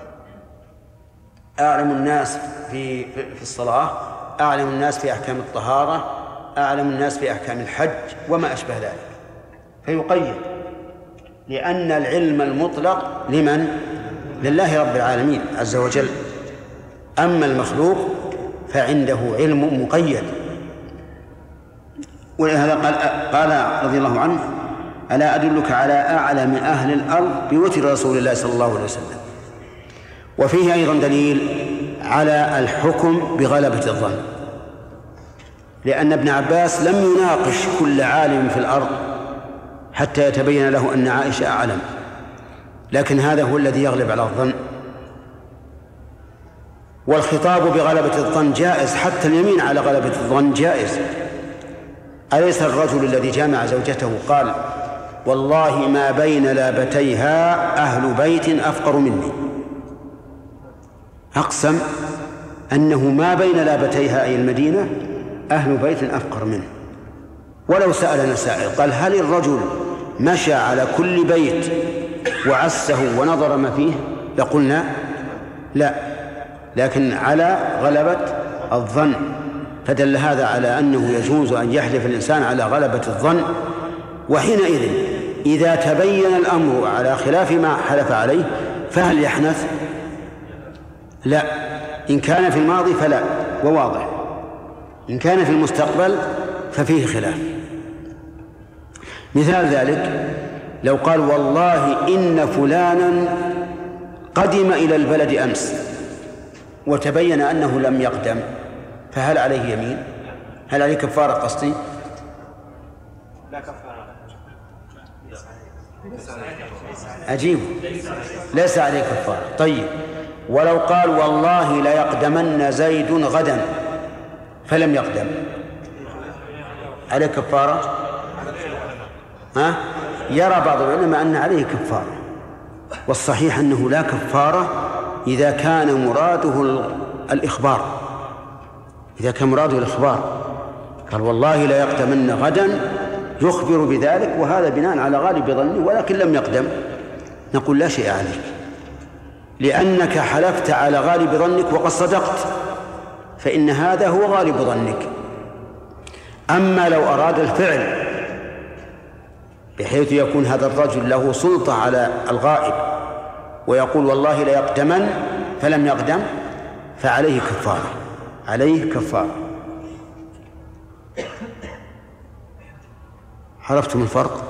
[SPEAKER 1] أعلم الناس في في الصلاة، أعلم الناس في أحكام الطهارة، أعلم الناس في أحكام الحج وما أشبه ذلك، فيقيد، لأن العلم المطلق لمن؟ لله رب العالمين عز وجل. أما المخلوق فعنده علم مقيد. ولهذا قال, قال رضي الله عنه: ألا أدلك على أعلم أهل الأرض بوتر رسول الله صلى الله عليه وسلم. وفيه أيضا دليل على الحكم بغلبة الظن، لأن ابن عباس لم يناقش كل عالم في الأرض حتى يتبين له أن عائشة أعلم، لكن هذا هو الذي يغلب على الظن. والخطاب بغلبة الظن جائز، حتى اليمين على غلبة الظن جائز. أليس الرجل الذي جامع زوجته قال: والله ما بين لابتيها أهل بيت أفقر مني؟ أقسم أنه ما بين لابتيها أي المدينة أهل بيت أفقر منه. ولو سألنا سائل قال: هل الرجل مشى على كل بيت وعسه ونظر ما فيه؟ لقلنا لا، لكن على غلبة الظن. فدل هذا على أنه يجوز أن يحلف الإنسان على غلبة الظن، وحينئذ إذا تبين الأمر على خلاف ما حلف عليه فهل يحنث؟ لا. إن كان في الماضي فلا، وواضح. إن كان في المستقبل ففيه خلاف. مثال ذلك لو قال: والله إن فلانا قدم إلى البلد أمس، وتبين أنه لم يقدم، فهل عليه يمين؟ هل عليه كفارة قصدي؟
[SPEAKER 3] لا كفارة.
[SPEAKER 1] أجيب، ليس عليه كفارة. طيب، ولو قال: والله لا يقدمن زيد غدا فلم يقدم، عليه كفارة؟ ها؟ يرى بعض العلماء أن عليه كفارة، والصحيح أنه لا كفارة إذا كان مراده الإخبار. إذا كان مراده الإخبار قال: والله لا يقدمن غدا، يخبر بذلك، وهذا بناء على غالب ظنه، ولكن لم يقدم، نقول: لا شيء عليك، لأنك حلفت على غالب ظنك وقد صدقت، فإن هذا هو غالب ظنك. أما لو أراد الفعل بحيث يكون هذا الرجل له سلطة على الغائب ويقول: والله لا يقدمن فلم يقدم، فعليه كفارة، عليه كفارة. عرفتم الفرق؟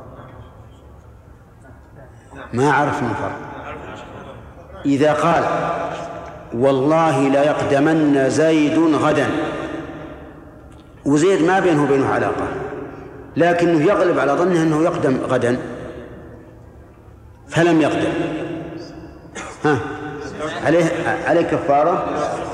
[SPEAKER 1] ما عرفتم الفرق. إذا قال: والله لا يقدمن زيد غدا، وزيد ما بينه وبينه علاقة، لكنه يغلب على ظنه أنه يقدم غدا فلم يقدم، ها عليه عليه كفارة؟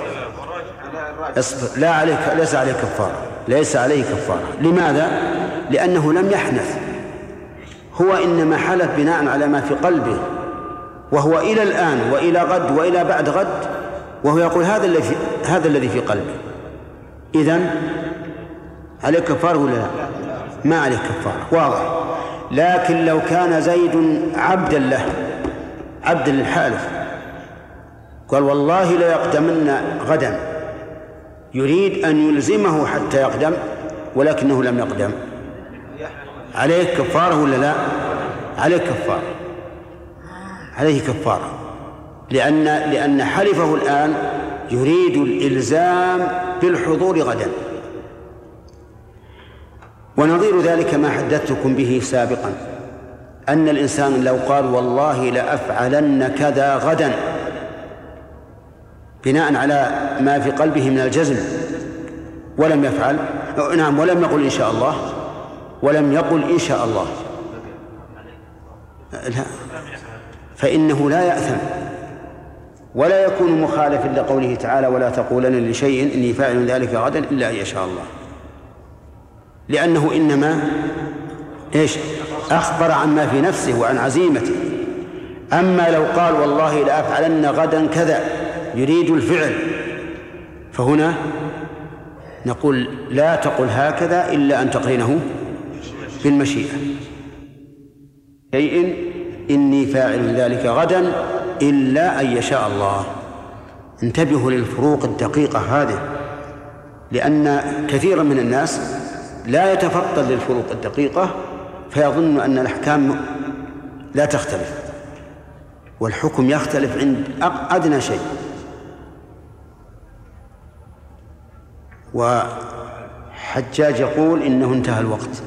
[SPEAKER 1] اصبر، لا عليك، ليس عليه كفارة، ليس عليه كفارة. لماذا؟ لأنه لم يحنث، هو إنما حلف بناء على ما في قلبه، وهو إلى الآن وإلى غد وإلى بعد غد وهو يقول هذا الذي في هذا الذي في قلبه. إذن عليه كفارة ولا لا؟ ما عليه كفارة، واضح. لكن لو كان زيد عبدا له، عبدا للحالف، قال والله لا يقدمن غدا، يريد أن يلزمه حتى يقدم ولكنه لم يقدم، عليه كفارة ولا لا؟ عليه كفارة، عليه كفارة، لأن لأن حلفه الآن يريد الإلزام بالحضور غدا. ونظير ذلك ما حدثتكم به سابقا، أن الإنسان لو قال والله لأفعلن كذا غدا بناء على ما في قلبه من الجزم ولم يفعل، نعم، ولم يقل إن شاء الله، ولم يقل إن شاء الله، لا، فإنه لا يأثم ولا يكون مخالفا لقوله تعالى ولا تقولن لشيء إني فاعل ذلك غدا إلا أن يشاء الله، لأنه إنما إيش أخبر عما في نفسه وعن عزيمته. أما لو قال والله لأفعلن غدا كذا يريد الفعل، فهنا نقول لا تقل هكذا إلا أن تقرنه بالمشيئة، شيء إني فاعل ذلك غدا إلا أن يشاء الله. انتبهوا للفروق الدقيقة هذه، لأن كثيرا من الناس لا يتفطن للفروق الدقيقة فيظن أن الأحكام لا تختلف، والحكم يختلف عند أدنى شيء. وحجاج يقول إنه انتهى الوقت،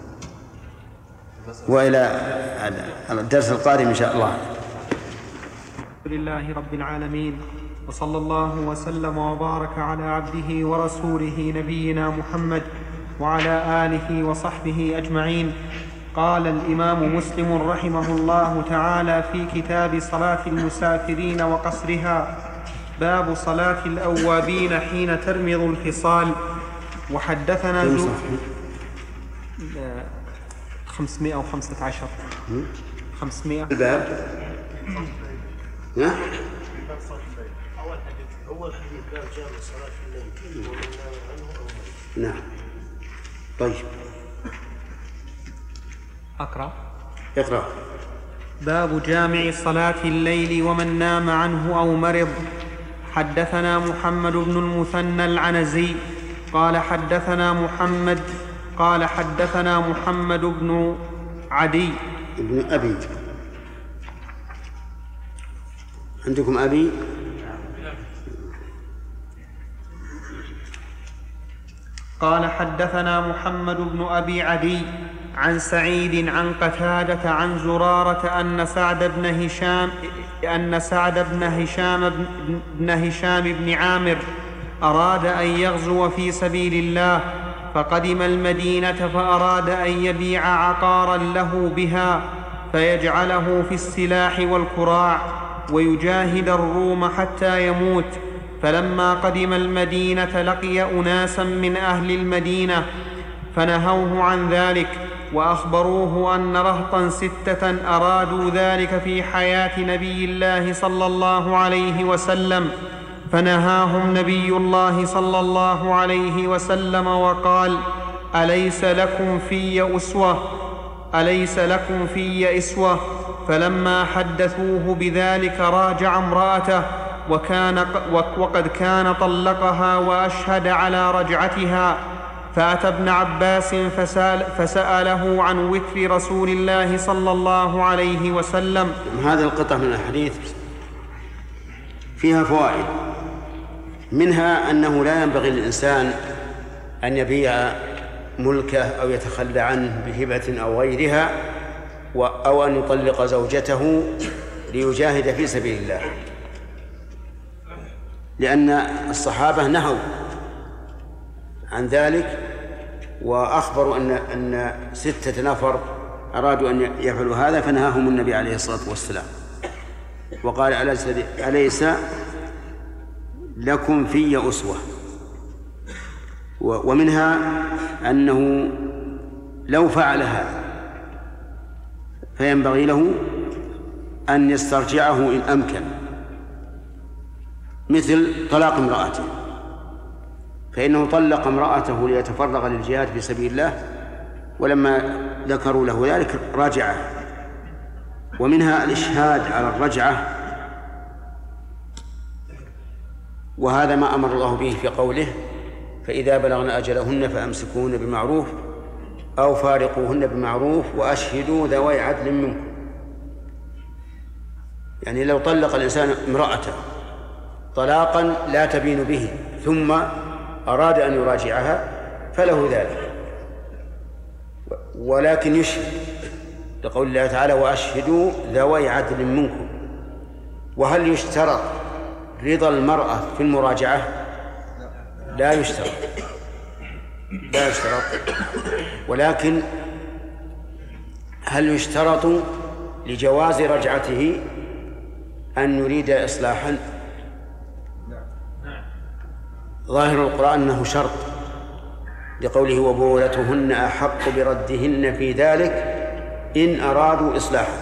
[SPEAKER 1] وإلى الدرس القادم إن شاء الله.
[SPEAKER 8] لله رب العالمين، وصلى الله وسلم وبارك على عبده ورسوله نبينا محمد وعلى آله وصحبه أجمعين. قال الإمام مسلم رحمه الله تعالى في كتاب صلاة المسافرين وقصرها: باب صلاة الأوابين حين ترمض الفصال. وحدثنا زو... خمسمائة وخمسة عشر خمسمائة
[SPEAKER 1] الباب ها؟
[SPEAKER 5] أول حديث أول حديث باب جامع صلاة الليل ومن نام عنه أو مرض.
[SPEAKER 1] نعم. طيب
[SPEAKER 8] أقرأ.
[SPEAKER 1] اقرأ.
[SPEAKER 8] باب جامع صلاة الليل ومن نام عنه أو مرض. حدثنا محمد بن المثنى العنزي قال حدثنا محمد قال حدثنا محمد بن عدي
[SPEAKER 1] ابن أبي. عندكم أبي؟
[SPEAKER 8] قال حدثنا محمد بن أبي عدي عن سعيد عن قتادة عن زرارة أن سعد بن هشام أن سعد بن هشام بن هشام بن عامر أراد أن يغزو في سبيل الله، فقدم المدينة فأراد أن يبيع عقارا له بها فيجعله في السلاح والكراع ويجاهد الروم حتى يموت. فلما قدم المدينة لقي أناسا من أهل المدينة فنهوه عن ذلك، وأخبروه أن رهطا ستة أرادوا ذلك في حياة نبي الله صلى الله عليه وسلم، فنهاهم نبي الله صلى الله عليه وسلم وقال: أليس لكم في أسوة أليس لكم في أسوة فلما حدثوه بذلك راجع امرأته، وكان وقد كان طلقها وأشهد على رجعتها، فأتى ابن عباس فسأل فسأله عن وتر رسول الله صلى الله عليه وسلم.
[SPEAKER 1] هذه القطعة من الحديث فيها فوائد، منها أنه لا ينبغي للإنسان أن يبيع ملكه أو يتخلى عنه بهبة أو غيرها، أو أن يطلق زوجته ليجاهد في سبيل الله، لأن الصحابة نهوا عن ذلك وأخبروا أن أن ستة نفر أرادوا أن يفعلوا هذا فنهاهم النبي عليه الصلاة والسلام وقال: أليس, أليس لكم في أسوة؟ ومنها أنه لو فعل هذا فينبغي له أن يسترجعه إن أمكن، مثل طلاق امرأته، فإنه طلق امرأته ليتفرغ للجهاد في سبيل الله، ولما ذكروا له ذلك راجعه. ومنها الإشهاد على الرجعة، وهذا ما أمر الله به في قوله: فإذا بلغن أجلهن فأمسكوهن بمعروف أو فارقوهن بمعروف وأشهدوا ذوي عدل منكم. يعني لو طلق الإنسان امرأته طلاقا لا تبين به ثم أراد أن يراجعها فله ذلك، ولكن يشهد لقول الله تعالى: وأشهدوا ذوي عدل منكم. وهل يشترط رضا المرأة في المراجعة؟ لا يشترط، لا يشترط. ولكن هل يشترط لجواز رجعته أن يريد إصلاحا؟ ظاهر القرآن أنه شرط، لقوله: وبولتهن أحق بردهن في ذلك إن أرادوا إصلاحا،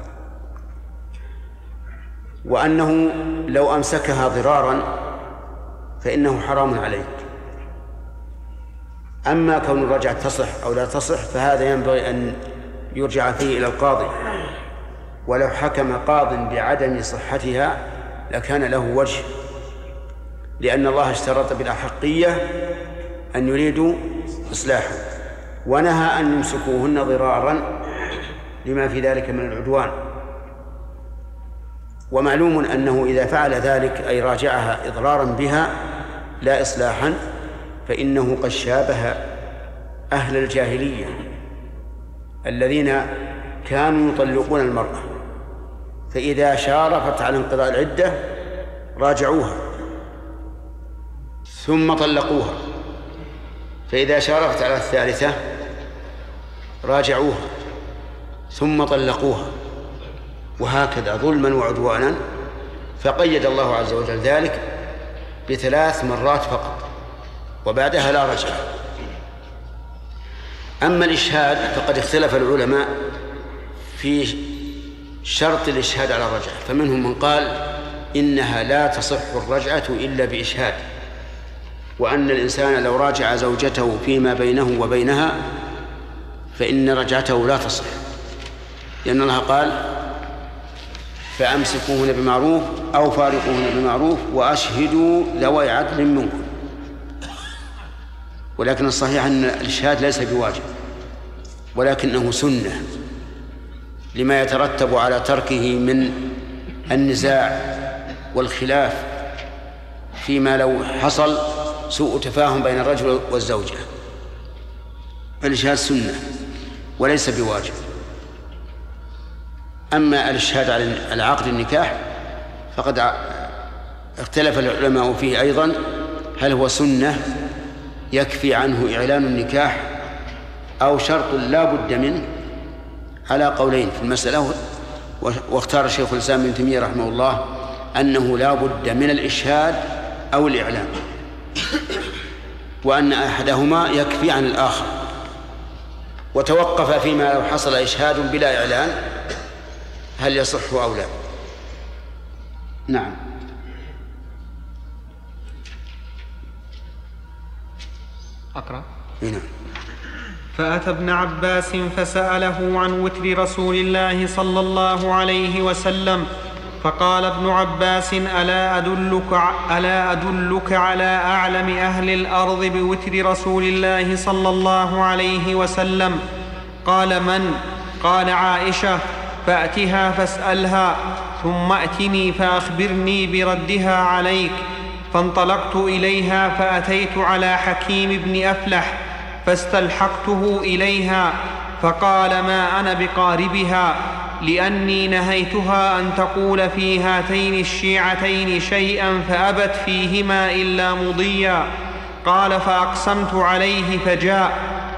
[SPEAKER 1] وأنه لو أمسكها ضرارا فإنه حرام عليه. أما كون الرجعة تصح أو لا تصح فهذا ينبغي أن يرجع فيه إلى القاضي، ولو حكم قاض بعدم صحتها لكان له وجه، لأن الله اشترط بالأحقية أن يريدوا إصلاحا، ونهى أن يمسكوهن ضرارا لما في ذلك من العدوان. ومعلوم أنه إذا فعل ذلك أي راجعها إضرارا بها لا إصلاحا فإنه قد شابه أهل الجاهلية الذين كانوا يطلقون المرأة، فإذا شارفت على انقضاء العدة راجعوها ثم طلقوها، فإذا شارفت على الثالثة راجعوها ثم طلقوها، وهكذا ظلما وعدوانا. فقيد الله عز وجل ذلك بثلاث مرات فقط، وبعدها لا رجعة. أما الإشهاد فقد اختلف العلماء في شرط الإشهاد على الرجعة، فمنهم من قال إنها لا تصح الرجعة إلا بإشهاد، وأن الإنسان لو راجع زوجته فيما بينه وبينها فإن رجعته لا تصح، لأن الله قال: فأمسكوهن بمعروف أو فارقوهن بمعروف وأشهدوا ذوي عدل منكم. ولكن الصحيح أن الإشهاد ليس بواجب، ولكنه سنة لما يترتب على تركه من النزاع والخلاف فيما لو حصل سوء تفاهم بين الرجل والزوجة. فالإشهاد سنة وليس بواجب. أما الإشهاد على عقد النكاح فقد اختلف العلماء فيه أيضا، هل هو سنة يكفي عنه إعلان النكاح أو شرط لا بد منه، على قولين في المسألة. واختار الشيخ الإسلام ابن تيمية رحمه الله أنه لا بد من الإشهاد أو الإعلان، وأن أحدهما يكفي عن الآخر، وتوقف فيما لو حصل إشهاد بلا إعلان هل يصح أو لا. نعم.
[SPEAKER 8] أقرأ.
[SPEAKER 1] نعم.
[SPEAKER 8] فأتى ابن عباس فسأله عن وتر رسول الله صلى الله عليه وسلم، فقال ابن عباس: ألا أدلك, ألا أدلك على أعلم أهل الأرض بوتر رسول الله صلى الله عليه وسلم؟ قال: من؟ قال: عائشة. فأتها فاسألها، ثم أتني فأخبرني بردها عليك. فانطلقت إليها فأتيت على حكيم بن أفلح فاستلحقته إليها، فقال: ما أنا بقاربها، لأني نهيتها أن تقول في هاتين الشيعتين شيئا فأبت فيهما إلا مضيا. قال: فأقسمت عليه فجاء،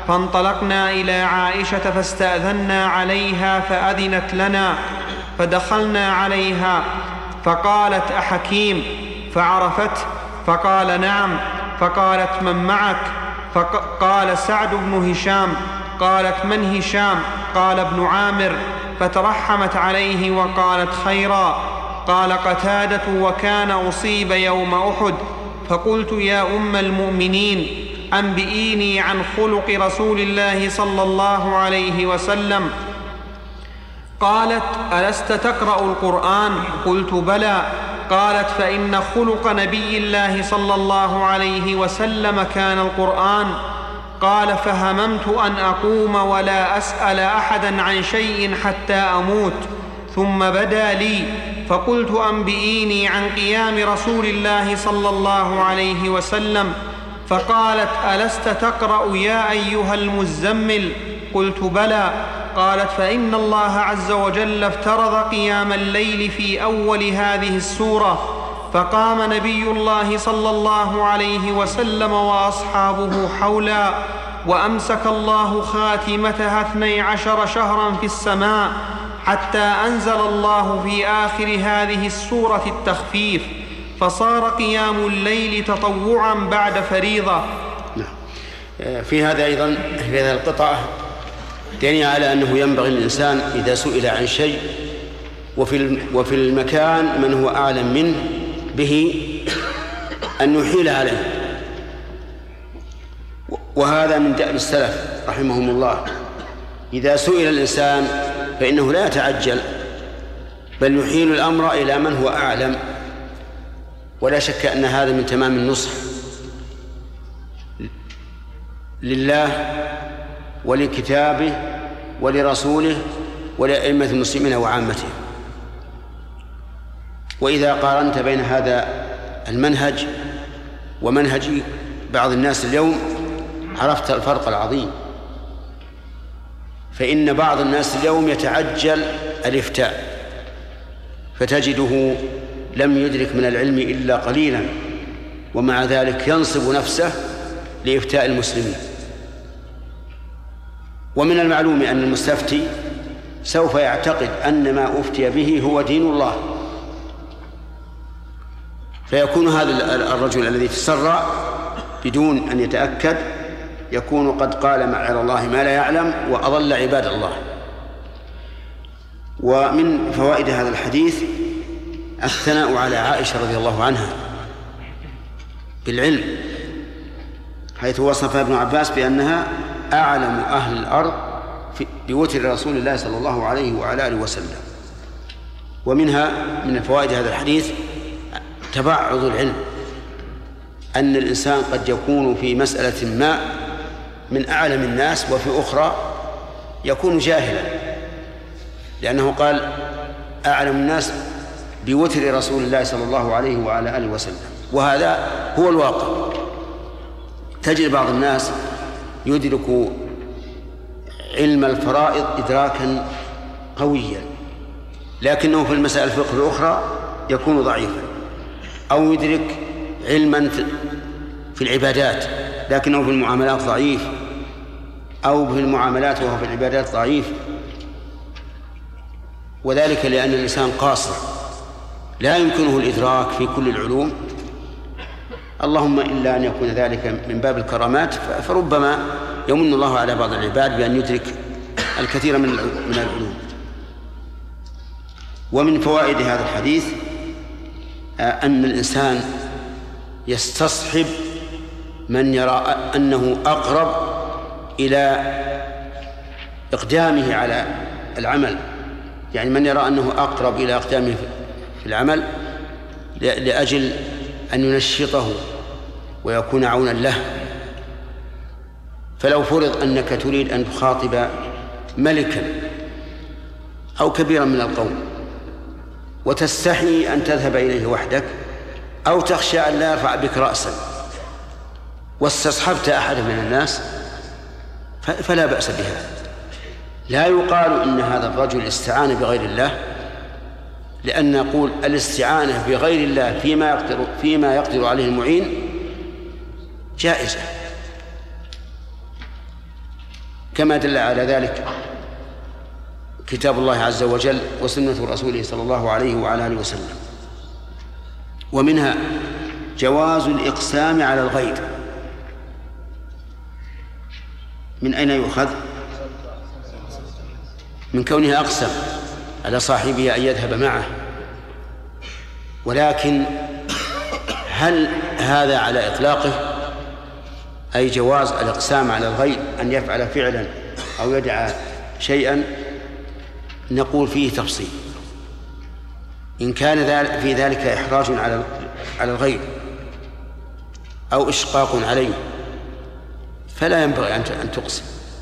[SPEAKER 8] فانطلقنا إلى عائشة فاستأذنا عليها فأذنت لنا، فدخلنا عليها فقالت: أحكيم؟ فعرفته فقال: نعم. فقالت: من معك؟ فقال: سعد بن هشام. قالت: من هشام؟ قال: ابن عامر. فترحمت عليه وقالت: خيرا. قال قتادة: وكان أصيب يوم أحد. فقلت: يا أم المؤمنين، أنبئيني عن خلق رسول الله صلى الله عليه وسلم. قالت: ألست تقرأ القرآن؟ قلت: بلى. قالت: فإن خلق نبي الله صلى الله عليه وسلم كان القرآن. قال: فهممت أن أقوم ولا أسأل أحدا عن شيء حتى أموت، ثم بدا لي فقلت: أنبئيني عن قيام رسول الله صلى الله عليه وسلم. فقالت: ألست تقرأ يا أيها المزمل؟ قلت: بلى. قالت: فإن الله عز وجل افترض قيام الليل في أول هذه السورة، فقام نبي الله صلى الله عليه وسلم وأصحابه حولا، وأمسك الله خاتمتها اثني عشر شهرا في السماء، حتى أنزل الله في آخر هذه السورة التخفيف، فصار قيام الليل تطوعا بعد فريضة.
[SPEAKER 1] في هذا أيضا في هذه القطعة دليل على أنه ينبغي للإنسان إذا سئل عن شيء وفي وفي المكان من هو أعلم منه به أن يحيل عليه، وهذا من دأب السلف رحمهم الله. إذا سئل الإنسان فإنه لا يتعجل، بل يحيل الأمر إلى من هو أعلم، ولا شك أن هذا من تمام النصح لله ولكتابه ولرسوله ولأئمة المسلمين وعامتهم. وإذا قارنت بين هذا المنهج ومنهج بعض الناس اليوم عرفت الفرق العظيم. فإن بعض الناس اليوم يتعجل الإفتاء، فتجده لم يدرك من العلم إلا قليلا، ومع ذلك ينصب نفسه لإفتاء المسلمين. ومن المعلوم أن المستفتي سوف يعتقد أن ما أفتي به هو دين الله، فيكون هذا الرجل الذي تسرع بدون أن يتأكد يكون قد قال مع الله ما لا يعلم وأضل عباد الله. ومن فوائد هذا الحديث الثناء على عائشة رضي الله عنها بالعلم، حيث وصف ابن عباس بأنها أعلم أهل الأرض بوتر رسول الله صلى الله عليه وعلى آله وسلم. ومنها من فوائد هذا الحديث تبعض العلم، أن الإنسان قد يكون في مسألة ما من أعلم الناس وفي أخرى يكون جاهلا، لأنه قال أعلم الناس بوتر رسول الله صلى الله عليه وعلى آله وسلم، وهذا هو الواقع. تجد بعض الناس يدرك علم الفرائض إدراكا قويا، لكنه في المسائل الفقه الأخرى يكون ضعيفا، أو يدرك علما في العبادات لكنه في المعاملات ضعيف، أو في المعاملات وهو في العبادات ضعيف، وذلك لأن الإنسان قاصر لا يمكنه الإدراك في كل العلوم، اللهم إلا أن يكون ذلك من باب الكرامات، فربما يمن الله على بعض العباد بأن يدرك الكثير من من العلوم. ومن فوائد هذا الحديث أن الإنسان يستصحب من يرى أنه أقرب إلى إقدامه على العمل، يعني من يرى أنه أقرب إلى إقدامه في العمل لأجل أن ينشطه ويكون عونا له. فلو فرض أنك تريد أن تخاطب ملكا أو كبيرا من القوم وتستحي أن تذهب إليه وحدك، أو تخشى أن لا يرفع بك رأسا، واستصحبت أحد من الناس، فلا بأس بها. لا يقال إن هذا الرجل استعان بغير الله، لأن نقول الاستعانة بغير الله فيما يقدر فيما يقدر عليه المعين جائزة. كما دل على ذلك كتاب الله عز وجل وسنة رسوله صلى الله عليه وعلى آله وسلم. ومنها جواز الإقسام على الغير. من أين يؤخذ؟ من كونه أقسم على صاحبه أن يذهب معه. ولكن هل هذا على إطلاقه أي جواز الإقسام على الغير أن يفعل فعلا أو يدعى شيئا؟ نقول فيه تفصيل. إن كان في ذلك إحراج على على الغير أو إشقاق عليه فلا ينبغي أن تقسم،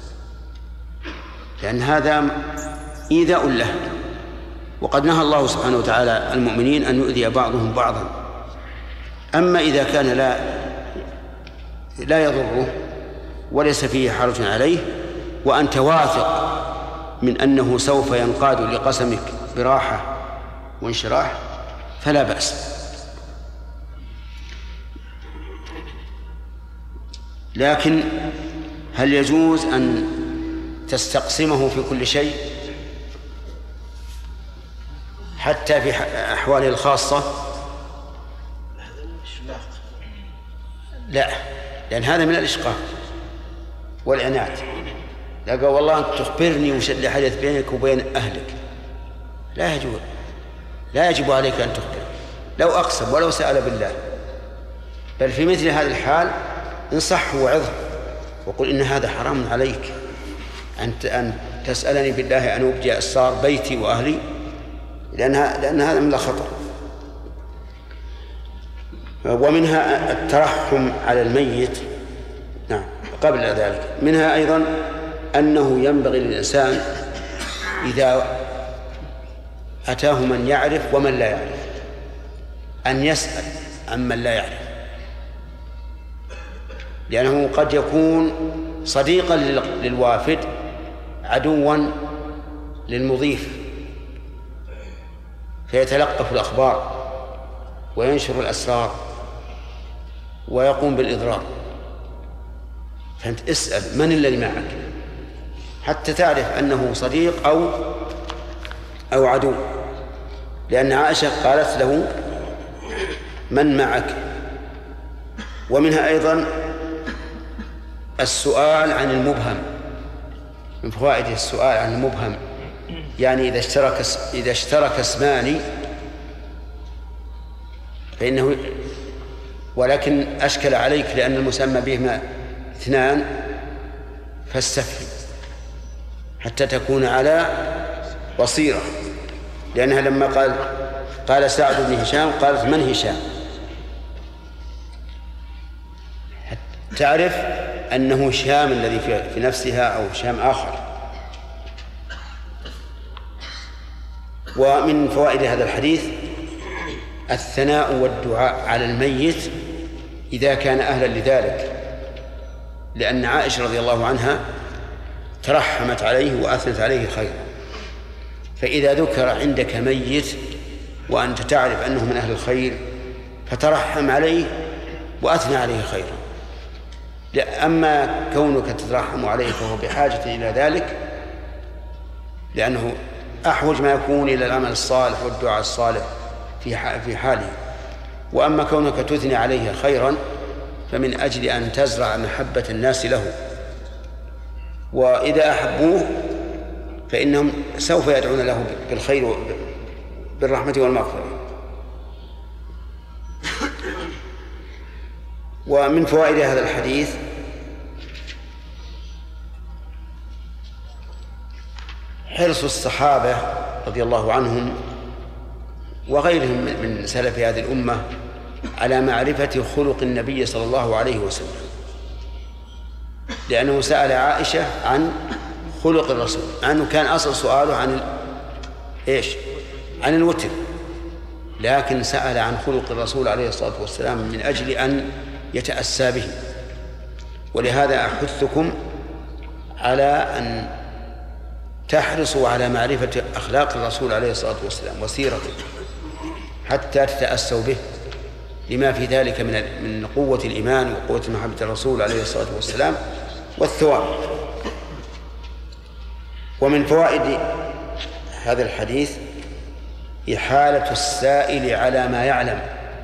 [SPEAKER 1] لأن هذا إيذاء له. وقد نهى الله سبحانه وتعالى المؤمنين أن يؤذي بعضهم بعضا. أما إذا كان لا لا يضره وليس فيه حرج عليه وأنت واثق من أنه سوف ينقاد لقسمك براحة وانشراح فلا بأس. لكن هل يجوز أن تستقسمه في كل شيء حتى في أحواله الخاصة؟ لا، لأن هذا من الإشقاق والعناد. لا قال والله أنت تخبرني وش اللي حدث بينك وبين أهلك، لا يجوز، لا يجب عليك أن تخبر لو أقسم ولو سأل بالله. بل في مثل هذا الحال انصح وعظه وقل إن هذا حرام عليك أنت أن تسألني بالله أن أبدي أسرار بيتي وأهلي، لأنها لأن هذا من الخطر. ومنها الترحم على الميت. نعم، قبل ذلك منها أيضا أنه ينبغي للإنسان إذا أتاه من يعرف ومن لا يعرف أن يسأل عن من لا يعرف، لأنه قد يكون صديقا للوافد عدوا للمضيف فيتلقف الأخبار وينشر الأسرار ويقوم بالإضرار. فأنت اسأل من الذي معك حتى تعرف أنه صديق أو أو عدو، لأن عائشة قالت له من معك. ومنها أيضا السؤال عن المبهم. من فوائد السؤال عن المبهم يعني إذا اشترك إذا اشترك اسمان فإنه ولكن أشكل عليك لأن المسمى بهما اثنان فاستفهم حتى تكون على بصيرة، لأنها لما قال قال سعد بن هشام قالت من هشام تعرف أنه هشام الذي في نفسها أو هشام آخر. ومن فوائد هذا الحديث الثناء والدعاء على الميت إذا كان أهلا لذلك، لأن عائشة رضي الله عنها ترحمت عليه وأثنت عليه خيرا. فإذا ذكر عندك ميت وأنت تعرف أنه من أهل الخير فترحم عليه وأثنى عليه خيرا. أما كونك تترحم عليه فهو بحاجة إلى ذلك، لأنه أحوج ما يكون إلى العمل الصالح والدعاء الصالح في حاله. وأما كونك تثني عليه خيرا فمن أجل أن تزرع محبة الناس له، وإذا أحبوه فإنهم سوف يدعون له بالخير بالرحمة والمغفرة. ومن فوائد هذا الحديث حرص الصحابة رضي الله عنهم وغيرهم من سلف هذه الأمة على معرفة خلق النبي صلى الله عليه وسلم، لأنه سأل عائشة عن خلق الرسول، أنه كان أصل سؤاله عن إيش؟ عن الوتر، لكن سأل عن خلق الرسول عليه الصلاة والسلام من أجل أن يتأسى به. ولهذا أحثكم على أن تحرصوا على معرفة أخلاق الرسول عليه الصلاة والسلام وسيرته حتى تتأسوا به، لما في ذلك من من قوة الإيمان وقوة محبة الرسول عليه الصلاة والسلام والثواب. ومن فوائد هذا الحديث إحالة السائل على ما يعلم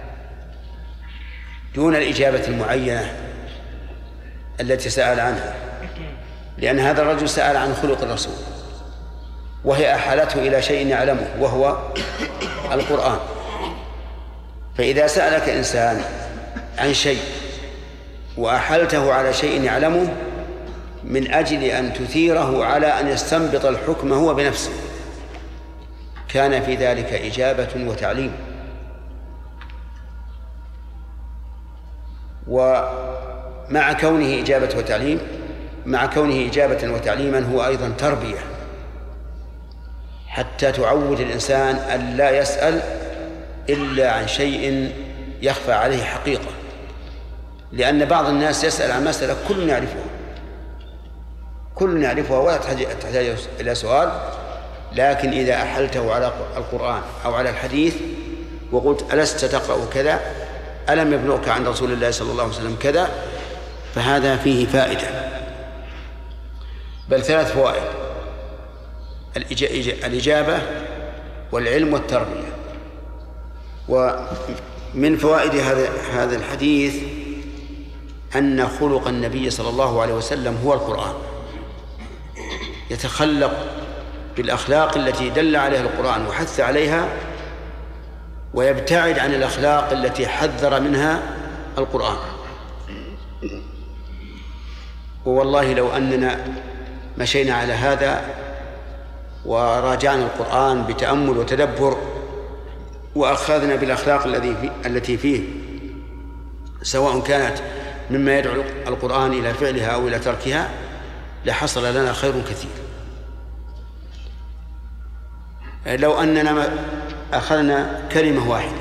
[SPEAKER 1] دون الإجابة المعينة التي سأل عنها، لأن هذا الرجل سأل عن خلق الرسول وهي أحالته إلى شيء يعلمه وهو القرآن. فإذا سألك إنسان عن شيء وأحلته على شيء يعلمه من أجل أن تثيره على أن يستنبط الحكم هو بنفسه، كان في ذلك إجابة وتعليم. ومع كونه إجابة وتعليم مع كونه إجابة وتعليما هو أيضا تربية، حتى تعود الإنسان أن لا يسأل إلا عن شيء يخفى عليه حقيقة، لأن بعض الناس يسأل عن مسألة كل يعرفها كل يعرفها ولا تحتاج إلى سؤال، لكن إذا أحلته على القرآن أو على الحديث وقلت ألست تقرأ كذا، ألم يبلغك عن رسول الله صلى الله عليه وسلم كذا، فهذا فيه فائدة، بل ثلاث فوائد: الإجابة والعلم والتربية. ومن فوائد هذا هذا الحديث أن خلق النبي صلى الله عليه وسلم هو القرآن، يتخلق بالأخلاق التي دل عليها القرآن وحث عليها، ويبتعد عن الأخلاق التي حذر منها القرآن. ووالله لو أننا مشينا على هذا وراجعنا القرآن بتأمل وتدبر وأخذنا بالأخلاق التي فيه، سواء كانت مما يدعو القرآن إلى فعلها أو إلى تركها، لحصل لنا خير كثير. لو أننا أخذنا كلمة واحدة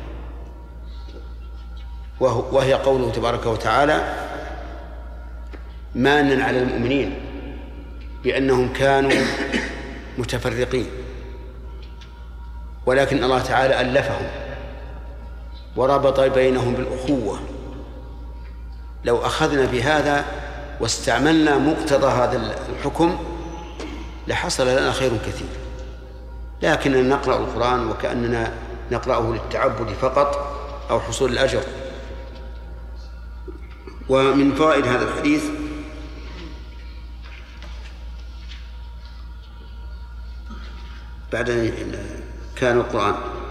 [SPEAKER 1] وهي قوله تبارك وتعالى: مانا على المؤمنين بأنهم كانوا متفرقين ولكن الله تعالى ألفهم وربط بينهم بالأخوة. لو أخذنا بهذا واستعملنا مقتضى هذا الحكم لحصل لنا خير كثير، لكننا نقرأ القرآن وكأننا نقرأه للتعبد فقط أو حصول الأجر. ومن فوائد هذا الحديث بعد أن كان القرآن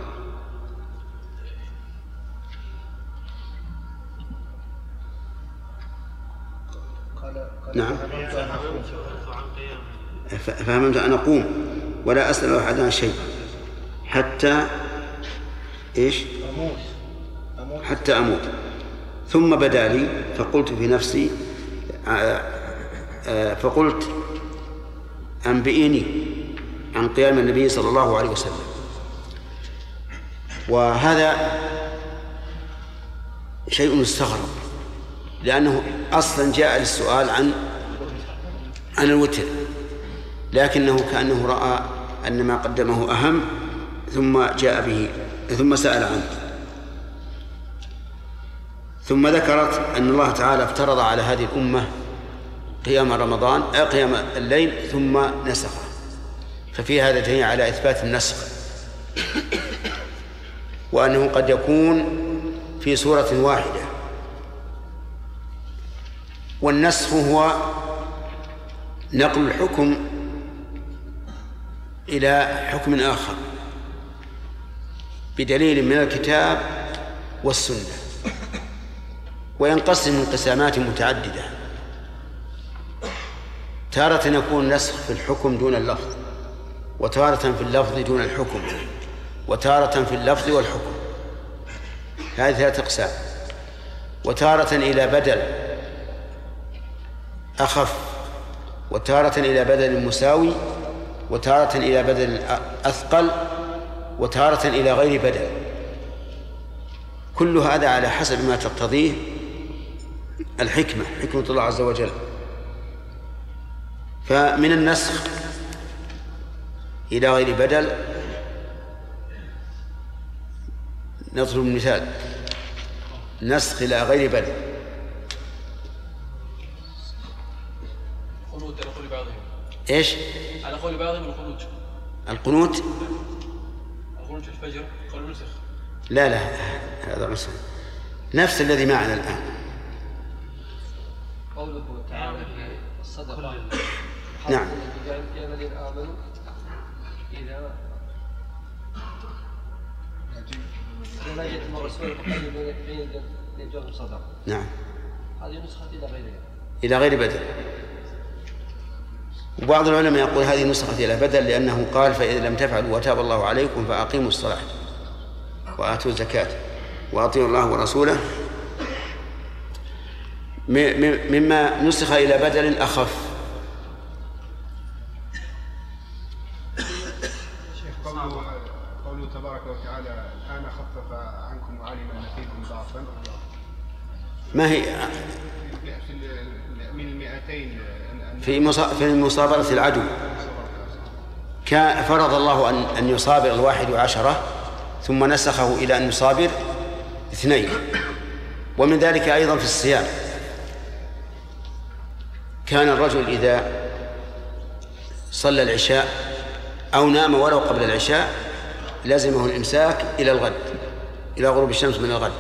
[SPEAKER 1] نعم فهمت أن أقوم ولا أسأل أحد عن شيء حتى إيش حتى أموت، ثم بدا لي فقلت في نفسي فقلت أنبئيني عن قيام النبي صلى الله عليه وسلم. وهذا شيء مستغرب، لأنه أصلا جاء للسؤال عن عن الوتر، لكنه كأنه رأى أن ما قدمه أهم ثم جاء به ثم سأل عنه. ثم ذكرت أن الله تعالى افترض على هذه الأمة قيام رمضان أي قيام الليل ثم نسخه، ففي هذا دليل على إثبات النسخ، وأنه قد يكون في سورة واحدة. والنسخ هو نقل الحكم إلى حكم آخر بدليل من الكتاب والسنة، وينقسم انقسامات متعددة. تارة يكون نسخ في الحكم دون اللفظ، وتارة في اللفظ دون الحكم، وتارة في اللفظ والحكم، هذه ثلاثة أقسام. وتارة إلى بدل أخف، وتارة إلى بدل مساوي، وتارة إلى بدل أثقل، وتارة إلى غير بدل. كل هذا على حسب ما تقتضيه الحكمة، حكمة الله عز وجل. فمن النسخ إلى غير بدل نضرب مثال: نسخ إلى غير بدل إيش؟
[SPEAKER 9] على قول بعضهم القنوت.
[SPEAKER 1] القنوت؟
[SPEAKER 9] القنوت في الفجر قالوا نسخ.
[SPEAKER 1] لا لا هذا نسخ نفس الذي معنا الآن.
[SPEAKER 4] قوله تعالى في الصدقة
[SPEAKER 1] نعم.
[SPEAKER 4] يا الذين آمنوا إذا إذا نجيتم الرسول فقدموا بين يديكم صدقة.
[SPEAKER 1] نعم.
[SPEAKER 4] هذه نسخة إلى غيرها.
[SPEAKER 1] إلى غير بدل. وبعض العلماء يقول هذه نسخة إلى بدل لأنه قال فإذا لم تفعلوا وتاب الله عليكم فأقيموا الصلاة وآتوا الزكاة وأطيعوا الله ورسوله، مما نسخ إلى بدل أخف.
[SPEAKER 5] شيخ قوله قوله تبارك وتعالى الآن خفف عنكم وعلم أن فيكم ضعفا،
[SPEAKER 1] ما هي
[SPEAKER 5] من المئتين
[SPEAKER 1] في في مصابرة العدو كان فرض الله أن أن يصابر الواحد عشرة ثم نسخه إلى أن يصابر اثنين. ومن ذلك أيضا في الصيام كان الرجل إذا صلى العشاء أو نام ولو قبل العشاء لازمه الإمساك إلى الغد، إلى غروب الشمس من الغد،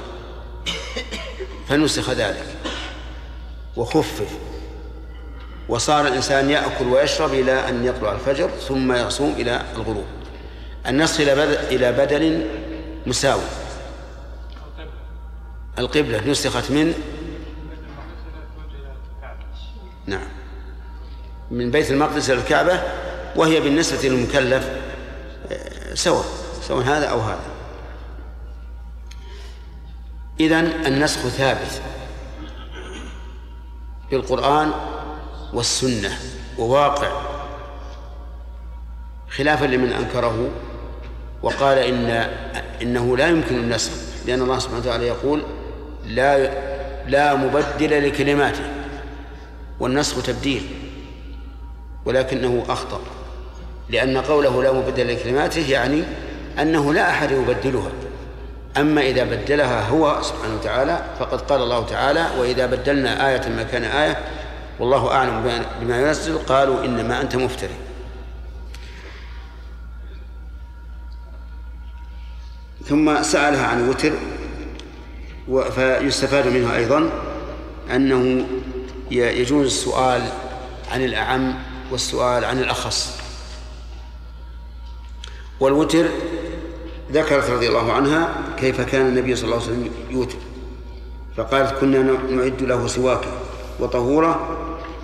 [SPEAKER 1] فنسخ ذلك وخفف، وصار الإنسان يأكل ويشرب إلى أن يطلع الفجر ثم يصوم إلى الغروب. النسخ إلى بدل مساوي. القبلة نسخت من نعم من بيت المقدس إلى الكعبة، وهي بالنسبة للمكلف سواء سواء هذا أو هذا. إذن النسخ ثابت بالقرآن والسنة وواقع، خلافا لمن أنكره وقال إن إنه لا يمكن النسخ، لأن الله سبحانه وتعالى يقول لا لا مبدل لكلماته، والنسخ تبديل، ولكنه أخطأ، لأن قوله لا مبدل لكلماته يعني أنه لا أحد يبدلها. أما إذا بدلها هو سبحانه وتعالى فقد قال الله تعالى وإذا بدلنا آية مكان آية والله أعلم بما ينزل قالوا إنما أنت مفتري. ثم سألها عن الوتر، فيستفاد منه أيضا أنه يجوز السؤال عن الأعم والسؤال عن الأخص. والوتر ذكرت رضي الله عنها كيف كان النبي صلى الله عليه وسلم يوتر، فقالت كنا نعد له سواكا وطهورا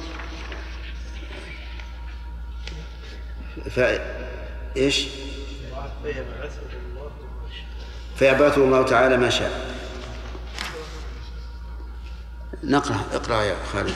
[SPEAKER 1] فإيش فيبعثه الله تعالى ما شاء. نقرأ اقرأ يا خالد.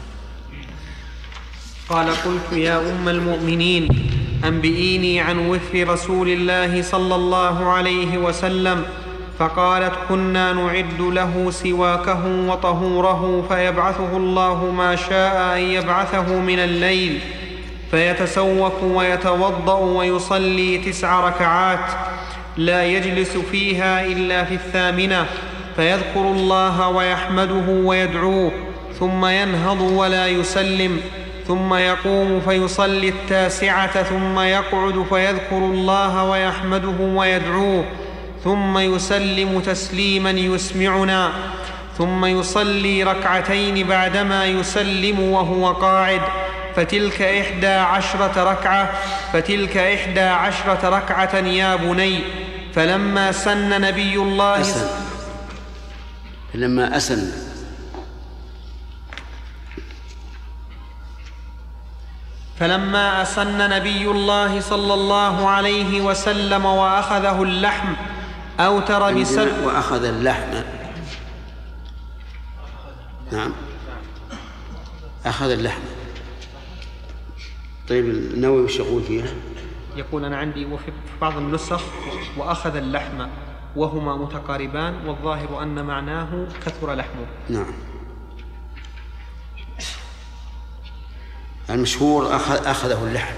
[SPEAKER 8] قال قلت يا أم المؤمنين أنبئيني عن وتر رسول الله صلى الله عليه وسلم، فقالت كنا نعد له سواكه وطهوره فيبعثه الله ما شاء أن يبعثه من الليل، فيتسوك ويتوضأ ويصلي تسع ركعات لا يجلس فيها إلا في الثامنة، فيذكر الله ويحمده ويدعوه ثم ينهض ولا يسلم، ثم يقوم فيصلي التاسعة ثم يقعد فيذكر الله ويحمده ويدعوه ثم يسلم تسليما يسمعنا، ثم يصلي ركعتين بعدما يسلم وهو قاعد، فتلك إحدى عشرة ركعة فتلك إحدى عشرة ركعة يا بني. فلما سن نبي الله
[SPEAKER 1] أسن. لما أسن
[SPEAKER 8] فلما أسن نبي الله صلى الله عليه وسلم وأخذه اللحم أوتر بسبع
[SPEAKER 1] وأخذ اللحم نعم أخذ اللحم. طيب النووي وش يقول فيها؟
[SPEAKER 8] يقول أنا عندي وفي بعض النسخ وأخذ اللحم وهما متقاربان، والظاهر أن معناه كثر لحمه.
[SPEAKER 1] نعم المشهور أخذ أخذه اللحم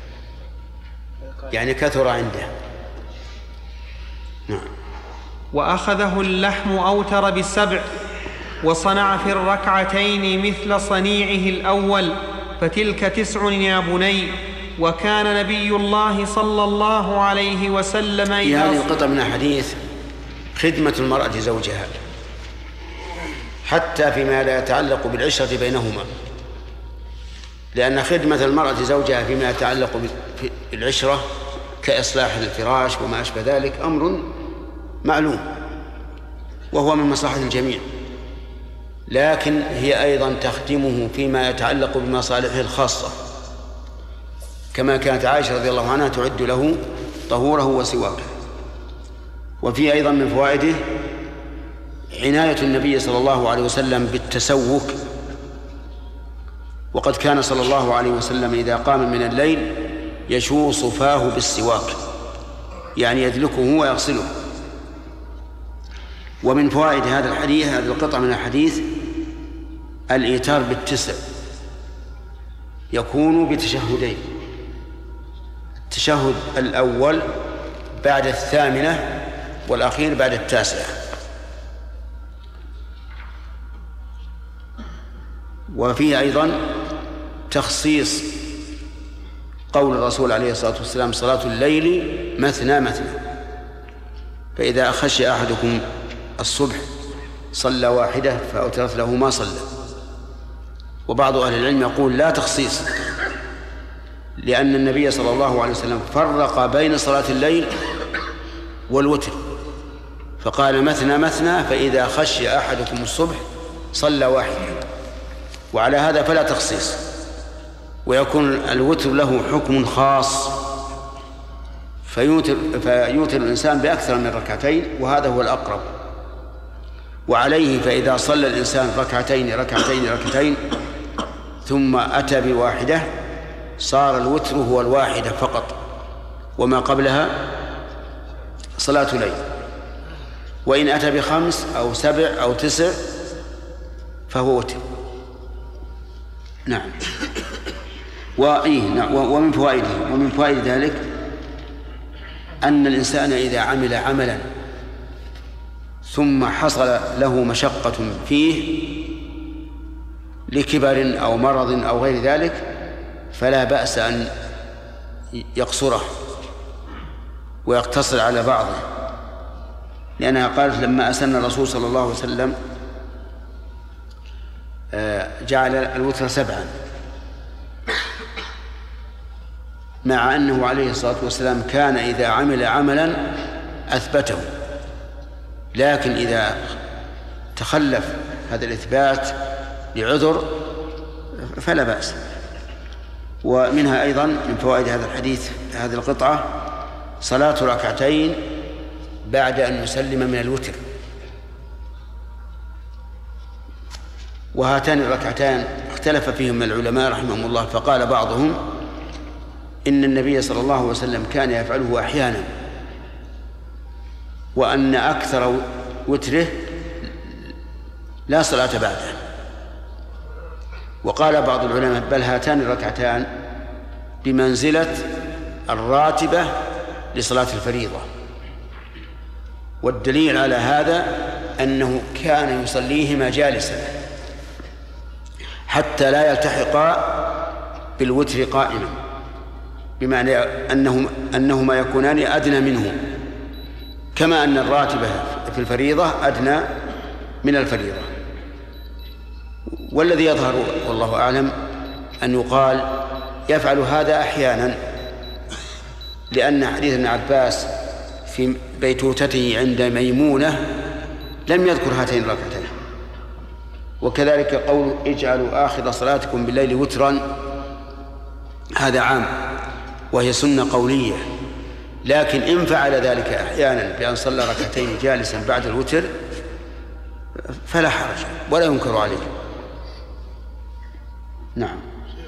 [SPEAKER 1] يعني كثر عنده. نعم.
[SPEAKER 8] وأخذه اللحم أوتر بالسبع، وصنع في الركعتين مثل صنيعه الأول، فتلك تسع يا بني. وكان نبي الله صلى الله عليه وسلم
[SPEAKER 1] في هذه القطعة من الحديث خدمة المرأة زوجها حتى فيما لا يتعلق بالعشرة بينهما، لأن خدمة المرأة زوجها فيما يتعلق بالعشرة كإصلاح الفراش وما أشبه ذلك أمر معلوم وهو من مصلحة الجميع، لكن هي أيضا تخدمه فيما يتعلق بمصالحه الخاصة، كما كانت عائشة رضي الله عنها تعد له طهوره وسواكه. وفي أيضا من فوائده عناية النبي صلى الله عليه وسلم بالتسوك، وقد كان صلى الله عليه وسلم إذا قام من الليل يشوص فاه بالسواك، يعني يدلكه ويغسله. ومن فوائد هذا الحديث، هذه القطعة من الحديث، الإيتار بالتسع يكون بتشهدين: التشهد الأول بعد الثامنة والأخير بعد التاسعة. وفيه أيضا تخصيص قول الرسول عليه الصلاة والسلام: صلاة الليل مثنى مثنى، فإذا خشي أحدكم الصبح صلى واحدة فأوترت له ما صلى. وبعض أهل العلم يقول لا تخصيص، لأن النبي صلى الله عليه وسلم فرق بين صلاة الليل والوتر فقال مثنى مثنى، فإذا خشي أحدكم الصبح صلى واحدة، وعلى هذا فلا تخصيص، ويكون الوتر له حكم خاص فيوتر, فيوتر الإنسان بأكثر من ركعتين، وهذا هو الأقرب. وعليه فإذا صلى الإنسان ركعتين ركعتين ركعتين ثم أتى بواحدة صار الوتر هو الواحدة فقط، وما قبلها صلاة ليل. وإن أتى بخمس أو سبع أو تسع فهو وتر. نعم. وإيه نعم. ومن فوائده ومن فوائد ذلك أن الإنسان إذا عمل عملا ثم حصل له مشقة فيه لكبر أو مرض أو غير ذلك فلا بأس أن يقصره ويقتصر على بعضه، لأنها قالت لما أسن الرسول صلى الله عليه وسلم جعل الوتر سبعا، مع أنه عليه الصلاة والسلام كان إذا عمل عملا أثبته، لكن إذا تخلف هذا الإثبات لعذر فلا بأس. ومنها أيضا من فوائد هذا الحديث هذه القطعة صلاة ركعتين بعد أن يسلم من الوتر. وهاتان الركعتان اختلف فيهما العلماء رحمهم الله، فقال بعضهم إن النبي صلى الله عليه وسلم كان يفعله أحيانا، وأن أكثر وتره لا صلاة بعده. وقال بعض العلماء بل هاتان الركعتان بمنزلة الراتبة لصلاة الفريضة، والدليل على هذا أنه كان يصليهما جالسا حتى لا يلتحقا بالوتر قائما، بمعنى أنهم أنهما يكونان أدنى منه، كما أن الراتبة في الفريضة أدنى من الفريضة. والذي يظهر والله أعلم أن يقال يفعل هذا أحيانا، لأن حديث ابن عباس في بيتوتته عند ميمونة لم يذكر هاتين الركعتين. وكذلك قول اجعلوا آخر صلاتكم بالليل وترا، هذا عام وهي سنة قولية، لكن إن فعل ذلك أحيانا بأن صلى ركعتين جالسا بعد الوتر فلا حرج ولا ينكر عليه. نعم.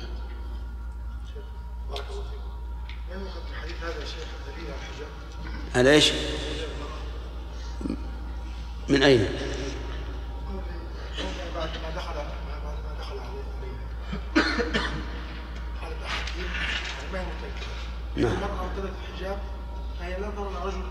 [SPEAKER 1] هذا ايش؟ من أين؟
[SPEAKER 5] بعد ما دخل بعد ما دخل عليه قال الحكيم ما هي متأكدة.
[SPEAKER 1] نعم.
[SPEAKER 5] المرأة ارتدت الحجاب فهي لا ترى الرجل.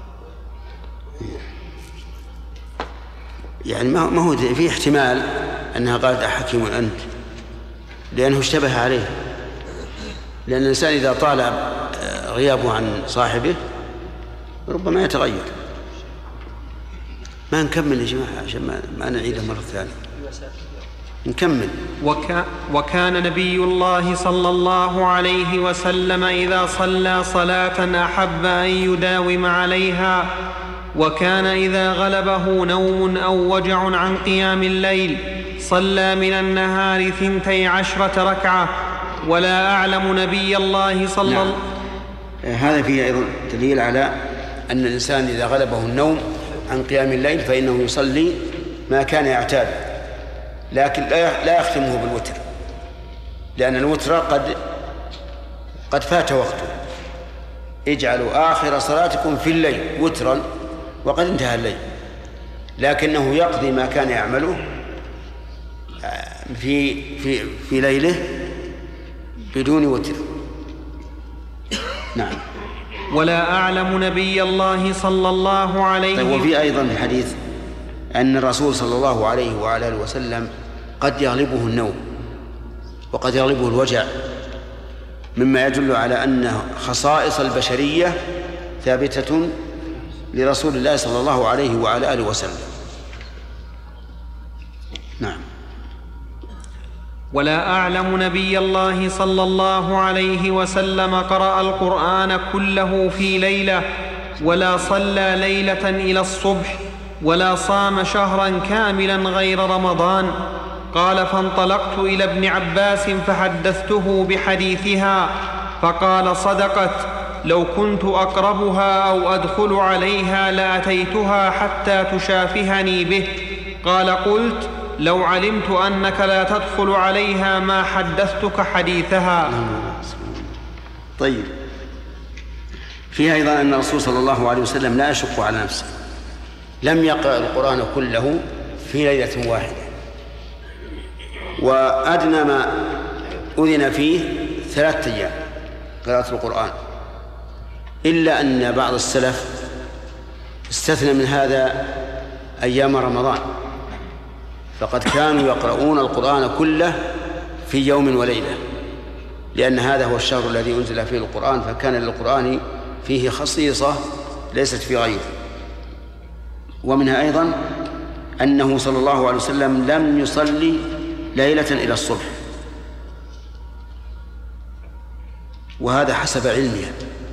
[SPEAKER 1] يعني ما ما هو في احتمال أنها قالت أحكيم أنت، لأنه اشتبه عليه، لأن الإنسان إذا طال غيابه عن صاحبه ربما يتغير. ما نكمل يا جماعة عشان ما, ما نعيده مرة ثانية، نكمل.
[SPEAKER 8] وكا وكان نبي الله صلى الله عليه وسلم إذا صلى صلاة أحب أن يداوم عليها، وكان إذا غلبه نوم أو وجع عن قيام الليل صلى من النهار ثنتي عشرة ركعة. ولا أعلم نبي الله صلى الله عليه
[SPEAKER 1] وسلم. هذا فيه أيضا دليل على أن الإنسان إذا غلبه النوم عن قيام الليل فإنه يصلي ما كان يعتاد، لكن لا يختمه بالوتر، لأن الوتر قد قد فات وقته. اجعلوا آخر صلاتكم في الليل وترا وقد انتهى الليل، لكنه يقضي ما كان يعمله في في في ليله بدون وتر. نعم.
[SPEAKER 8] ولا أعلم نبي الله صلى الله عليه وسلم.
[SPEAKER 1] طيب، وفي أيضا الحديث أن الرسول صلى الله عليه وعلى آله وسلم قد يغلبه النوم وقد يغلبه الوجع، مما يدل على أن خصائص البشرية ثابتة لرسول الله صلى الله عليه وعلى آله وسلم. نعم.
[SPEAKER 8] ولا أعلم نبي الله صلى الله عليه وسلم قرأ القرآن كله في ليلة، ولا صلى ليلة إلى الصبح، ولا صام شهرا كاملا غير رمضان. قال: فانطلقت إلى ابن عباس فحدثته بحديثها، فقال: صدقت، لو كنت أقربها أو أدخل عليها لأتيتها حتى تشافهني به. قال: قلت: لو علمت أنك لا تدخل عليها ما حدثتك حديثها.
[SPEAKER 1] طيب، فيها أيضا أن الرسول صلى الله عليه وسلم لا يشق على نفسه، لم يقرأ القرآن كله في ليلة واحدة، وأدنى ما أذن فيه ثلاثة أيام قراءة القرآن، إلا أن بعض السلف استثنى من هذا أيام رمضان، فقد كانوا يقرؤون القرآن كله في يوم وليلة، لأن هذا هو الشهر الذي أنزل فيه القرآن، فكان للقرآن فيه خصيصة ليست في غيره. ومنها أيضا أنه صلى الله عليه وسلم لم يصلي ليلة إلى الصبح، وهذا حسب علمه،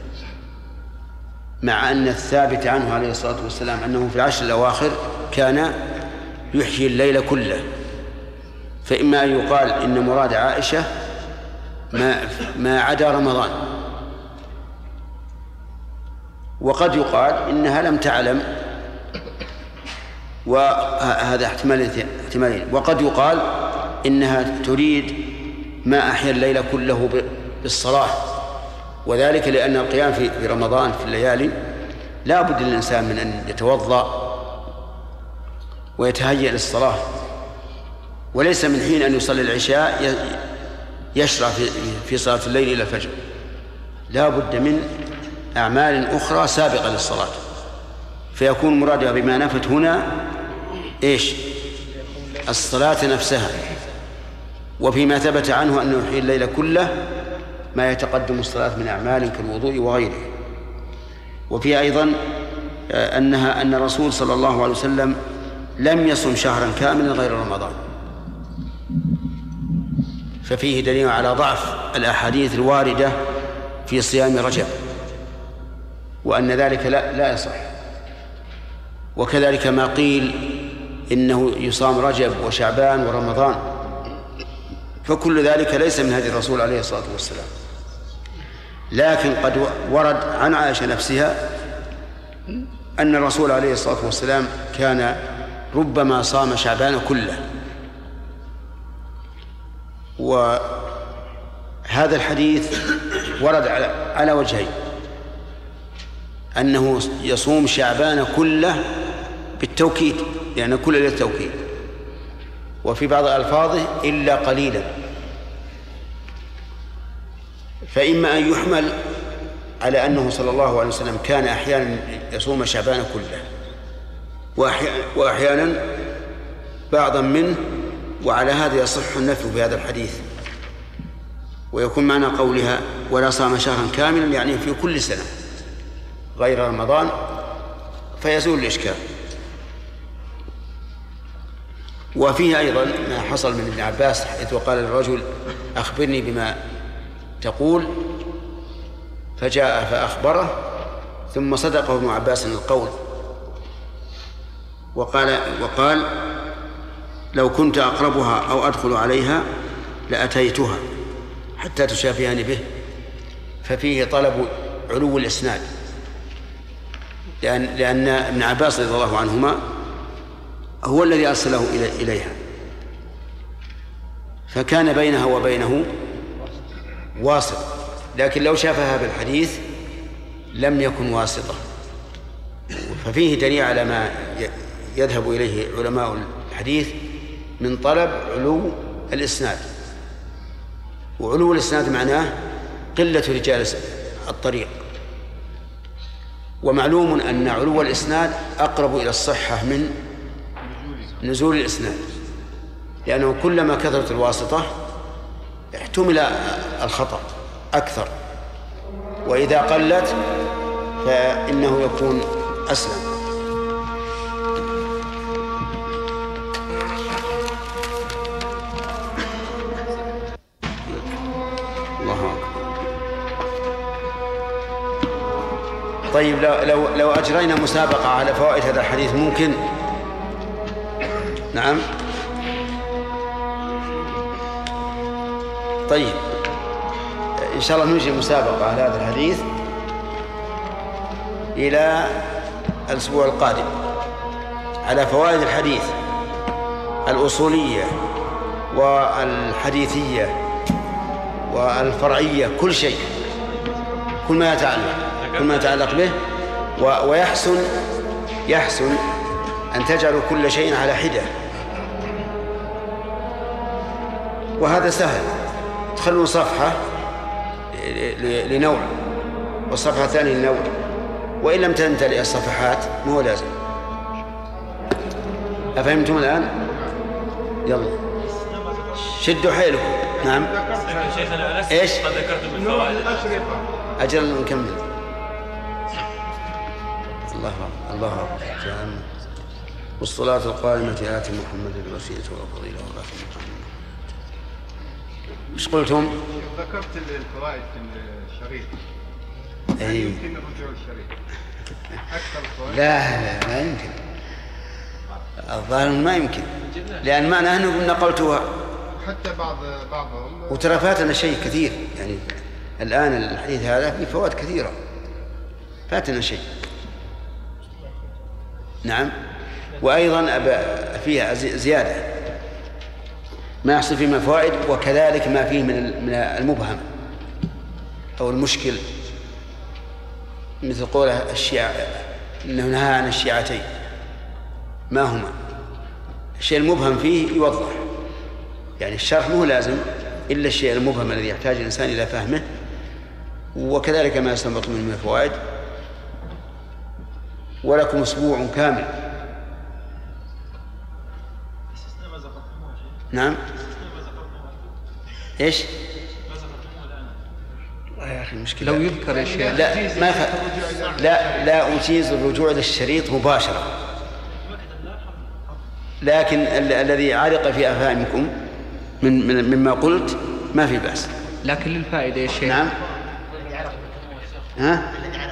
[SPEAKER 1] مع أن الثابت عنه عليه الصلاة والسلام أنه في العشر الأواخر كان يحيي الليل كله. فإما أن يقال إن مراد عائشة ما, ما عدا رمضان، وقد يقال إنها لم تعلم، وهذا احتمالين، وقد يقال إنها تريد ما أحيا الليل كله بالصلاة، وذلك لأن القيام في رمضان في الليالي لا بد للإنسان من أن يتوضأ ويتهيأ للصلاة، وليس من حين أن يصلي العشاء يشرع في صلاة الليل إلى الفجر، لا بد من أعمال أخرى سابقة للصلاة، فيكون مرادها بما نفت هنا إيش؟ الصلاة نفسها. وفيما ثبت عنه أنه يحيي الليل كله ما يتقدم الصلاة من أعمال كالوضوء وغيره. وفي أيضا أنها أن الرسول صلى الله عليه وسلم لم يصم شهرا كاملا غير رمضان، ففيه دليل على ضعف الأحاديث الواردة في صيام رجب، وأن ذلك لا, لا يصح. وكذلك ما قيل إنه يصام رجب وشعبان ورمضان، فكل ذلك ليس من هدي الرسول عليه الصلاة والسلام. لكن قد ورد عن عائشة نفسها أن الرسول عليه الصلاة والسلام كان ربما صام شعبان كله. وهذا الحديث ورد على على وجهين: أنه يصوم شعبان كله بالتوكيد، لأن كل للتوكيد، وفي بعض ألفاظه إلا قليلا، فإما أن يحمل على أنه صلى الله عليه وسلم كان أحيانا يصوم شعبان كله وأحيانا بعضا منه، وعلى هذا يصح النفي بهذا الحديث، ويكون معنى قولها ولا صام شهرا كاملا يعني في كل سنة غير رمضان، فيزول الإشكال. وفيه أيضا ما حصل من ابن عباس حيث وقال للرجل أخبرني بما تقول، فجاء فأخبره، ثم صدقه ابن عباس القول وقال, وقال لو كنت أقربها أو أدخل عليها لأتيتها حتى تشافيني به. ففيه طلب علو الإسناد، لأن, لأن ابن عباس رضي الله عنهما هو الذي أرسله إليها، فكان بينها وبينه واسط، لكن لو شافها بالحديث لم يكن واسطة. ففيه دليل على ما يذهب إليه علماء الحديث من طلب علو الإسناد. وعلو الإسناد معناه قلة رجال الطريق، ومعلوم أن علو الإسناد أقرب إلى الصحة من نزول الإسناد، لأنه كلما كثرت الواسطة احتمل الخطأ أكثر، وإذا قلت فإنه يكون أسلم. الله أكبر. طيب لو, لو, لو أجرينا مسابقة على فوائد هذا الحديث ممكن؟ نعم. طيب إن شاء الله نجري مسابقة على هذا الحديث إلى الأسبوع القادم على فوائد الحديث الأصولية والحديثية والفرعية، كل شيء، كل ما يتعلق كل ما يتعلق به. ويحسن يحسن أن تجعلوا كل شيء على حدة، وهذا سهل. تخلون صفحة لنوع والصفحة الثانية لنوع، وإن لم تمتلئ الصفحات ما هو لازم. أفهمتم الآن؟ يلا شدوا حيلكم. نعم. إيش؟
[SPEAKER 7] قد ذكرتم الفوائد.
[SPEAKER 1] أجل نكمل. الله الله أكبر. والصلاة القائمة آت محمد الوسيلة والفضيلة والرحمة. ايش قلتم؟
[SPEAKER 5] ذكرت الفوائد في الشريط.
[SPEAKER 1] أي.
[SPEAKER 5] يمكن الرجوع الشريط أكثر الفوائد؟
[SPEAKER 1] لا لا ما يمكن. الظاهر ما يمكن، لأن معناه أنه نقلتها.
[SPEAKER 5] حتى بعض بعضهم.
[SPEAKER 1] وترى فاتنا شيء كثير، يعني الآن الحديث هذا فيه فوائد كثيرة، فاتنا شيء. نعم. وأيضا فيها زيادة ما يحصل فيه من فوائد، وكذلك ما فيه من المبهم أو المشكل، مثل قوله الشيعة إنه نهى عن الشيعتين، ما هما؟ الشيء المبهم فيه يوضح، يعني الشرح مو لازم إلا الشيء المبهم الذي يحتاج الإنسان إلى فهمه، وكذلك ما يستنبط منه من الفوائد. ولكم أسبوع كامل. نعم. ايش؟ يا اخي المشكله
[SPEAKER 8] لو يذكر يا شيخ.
[SPEAKER 1] لا ما يخ... لا لا اجيز الرجوع للشريط مباشره، لكن ال... الذي علق في افهامكم من... من مما قلت ما في باس.
[SPEAKER 8] لكن للفائده يا شيخ.
[SPEAKER 1] نعم. ها؟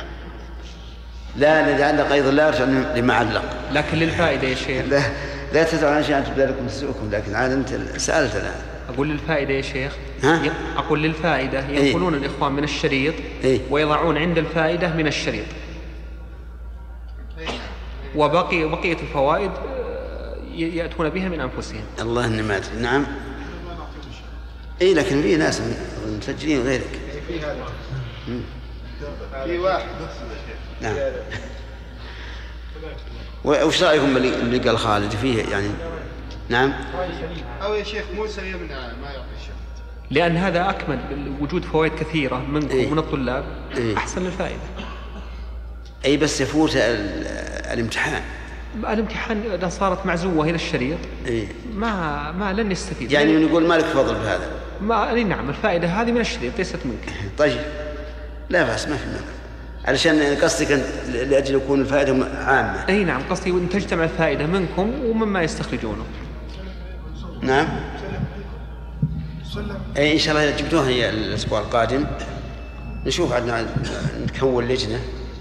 [SPEAKER 1] لا الذي علق ايضا لا يرجع لما علق،
[SPEAKER 8] لكن للفائده يا شيخ.
[SPEAKER 1] لا لا تدعوا عن شيء أن تبدأ لكم تسوءكم، لكن عاد أنت سألت الآن.
[SPEAKER 8] أقول للفائدة يا شيخ.
[SPEAKER 1] ها؟
[SPEAKER 8] أقول للفائدة ينقلون إيه؟ الإخوان من الشريط
[SPEAKER 1] إيه؟
[SPEAKER 8] ويضعون عند الفائدة من الشريط، وبقي بقية الفوائد يأتون بها من أنفسهم.
[SPEAKER 1] الله إني ما أدري. نعم. إيه لكن في ناس مسجلين غيرك.
[SPEAKER 5] في هذا. في واحد.
[SPEAKER 1] نعم. وش رأيكم اللي قال خالد فيه يعني؟ نعم.
[SPEAKER 5] أو يا شيخ موسى يمنع ما يعطي الشيخ،
[SPEAKER 8] لأن هذا أكمل، وجود فوائد كثيرة منكم
[SPEAKER 1] إيه؟
[SPEAKER 8] ومن الطلاب
[SPEAKER 1] إيه؟
[SPEAKER 8] أحسن للفائدة.
[SPEAKER 1] أي بس يفوت الامتحان.
[SPEAKER 8] الامتحان إذا صارت معزوة إلى الشريط
[SPEAKER 1] إيه؟
[SPEAKER 8] ما ما لن يستفيد.
[SPEAKER 1] يعني نقول مالك فضل بهذا.
[SPEAKER 8] ما أي نعم الفائدة هذه من الشريط ليست منك.
[SPEAKER 1] طيب لا بأس ما في مانع، علشان قصدي كان لأجل يكون الفائدة عامة.
[SPEAKER 8] أي نعم قصدي أن تجتمع الفائدة منكم ومما يستخرجونه.
[SPEAKER 1] نعم أي إن شاء الله إذا جبتوها هي الأسبوع القادم نشوف عندنا نكون لجنة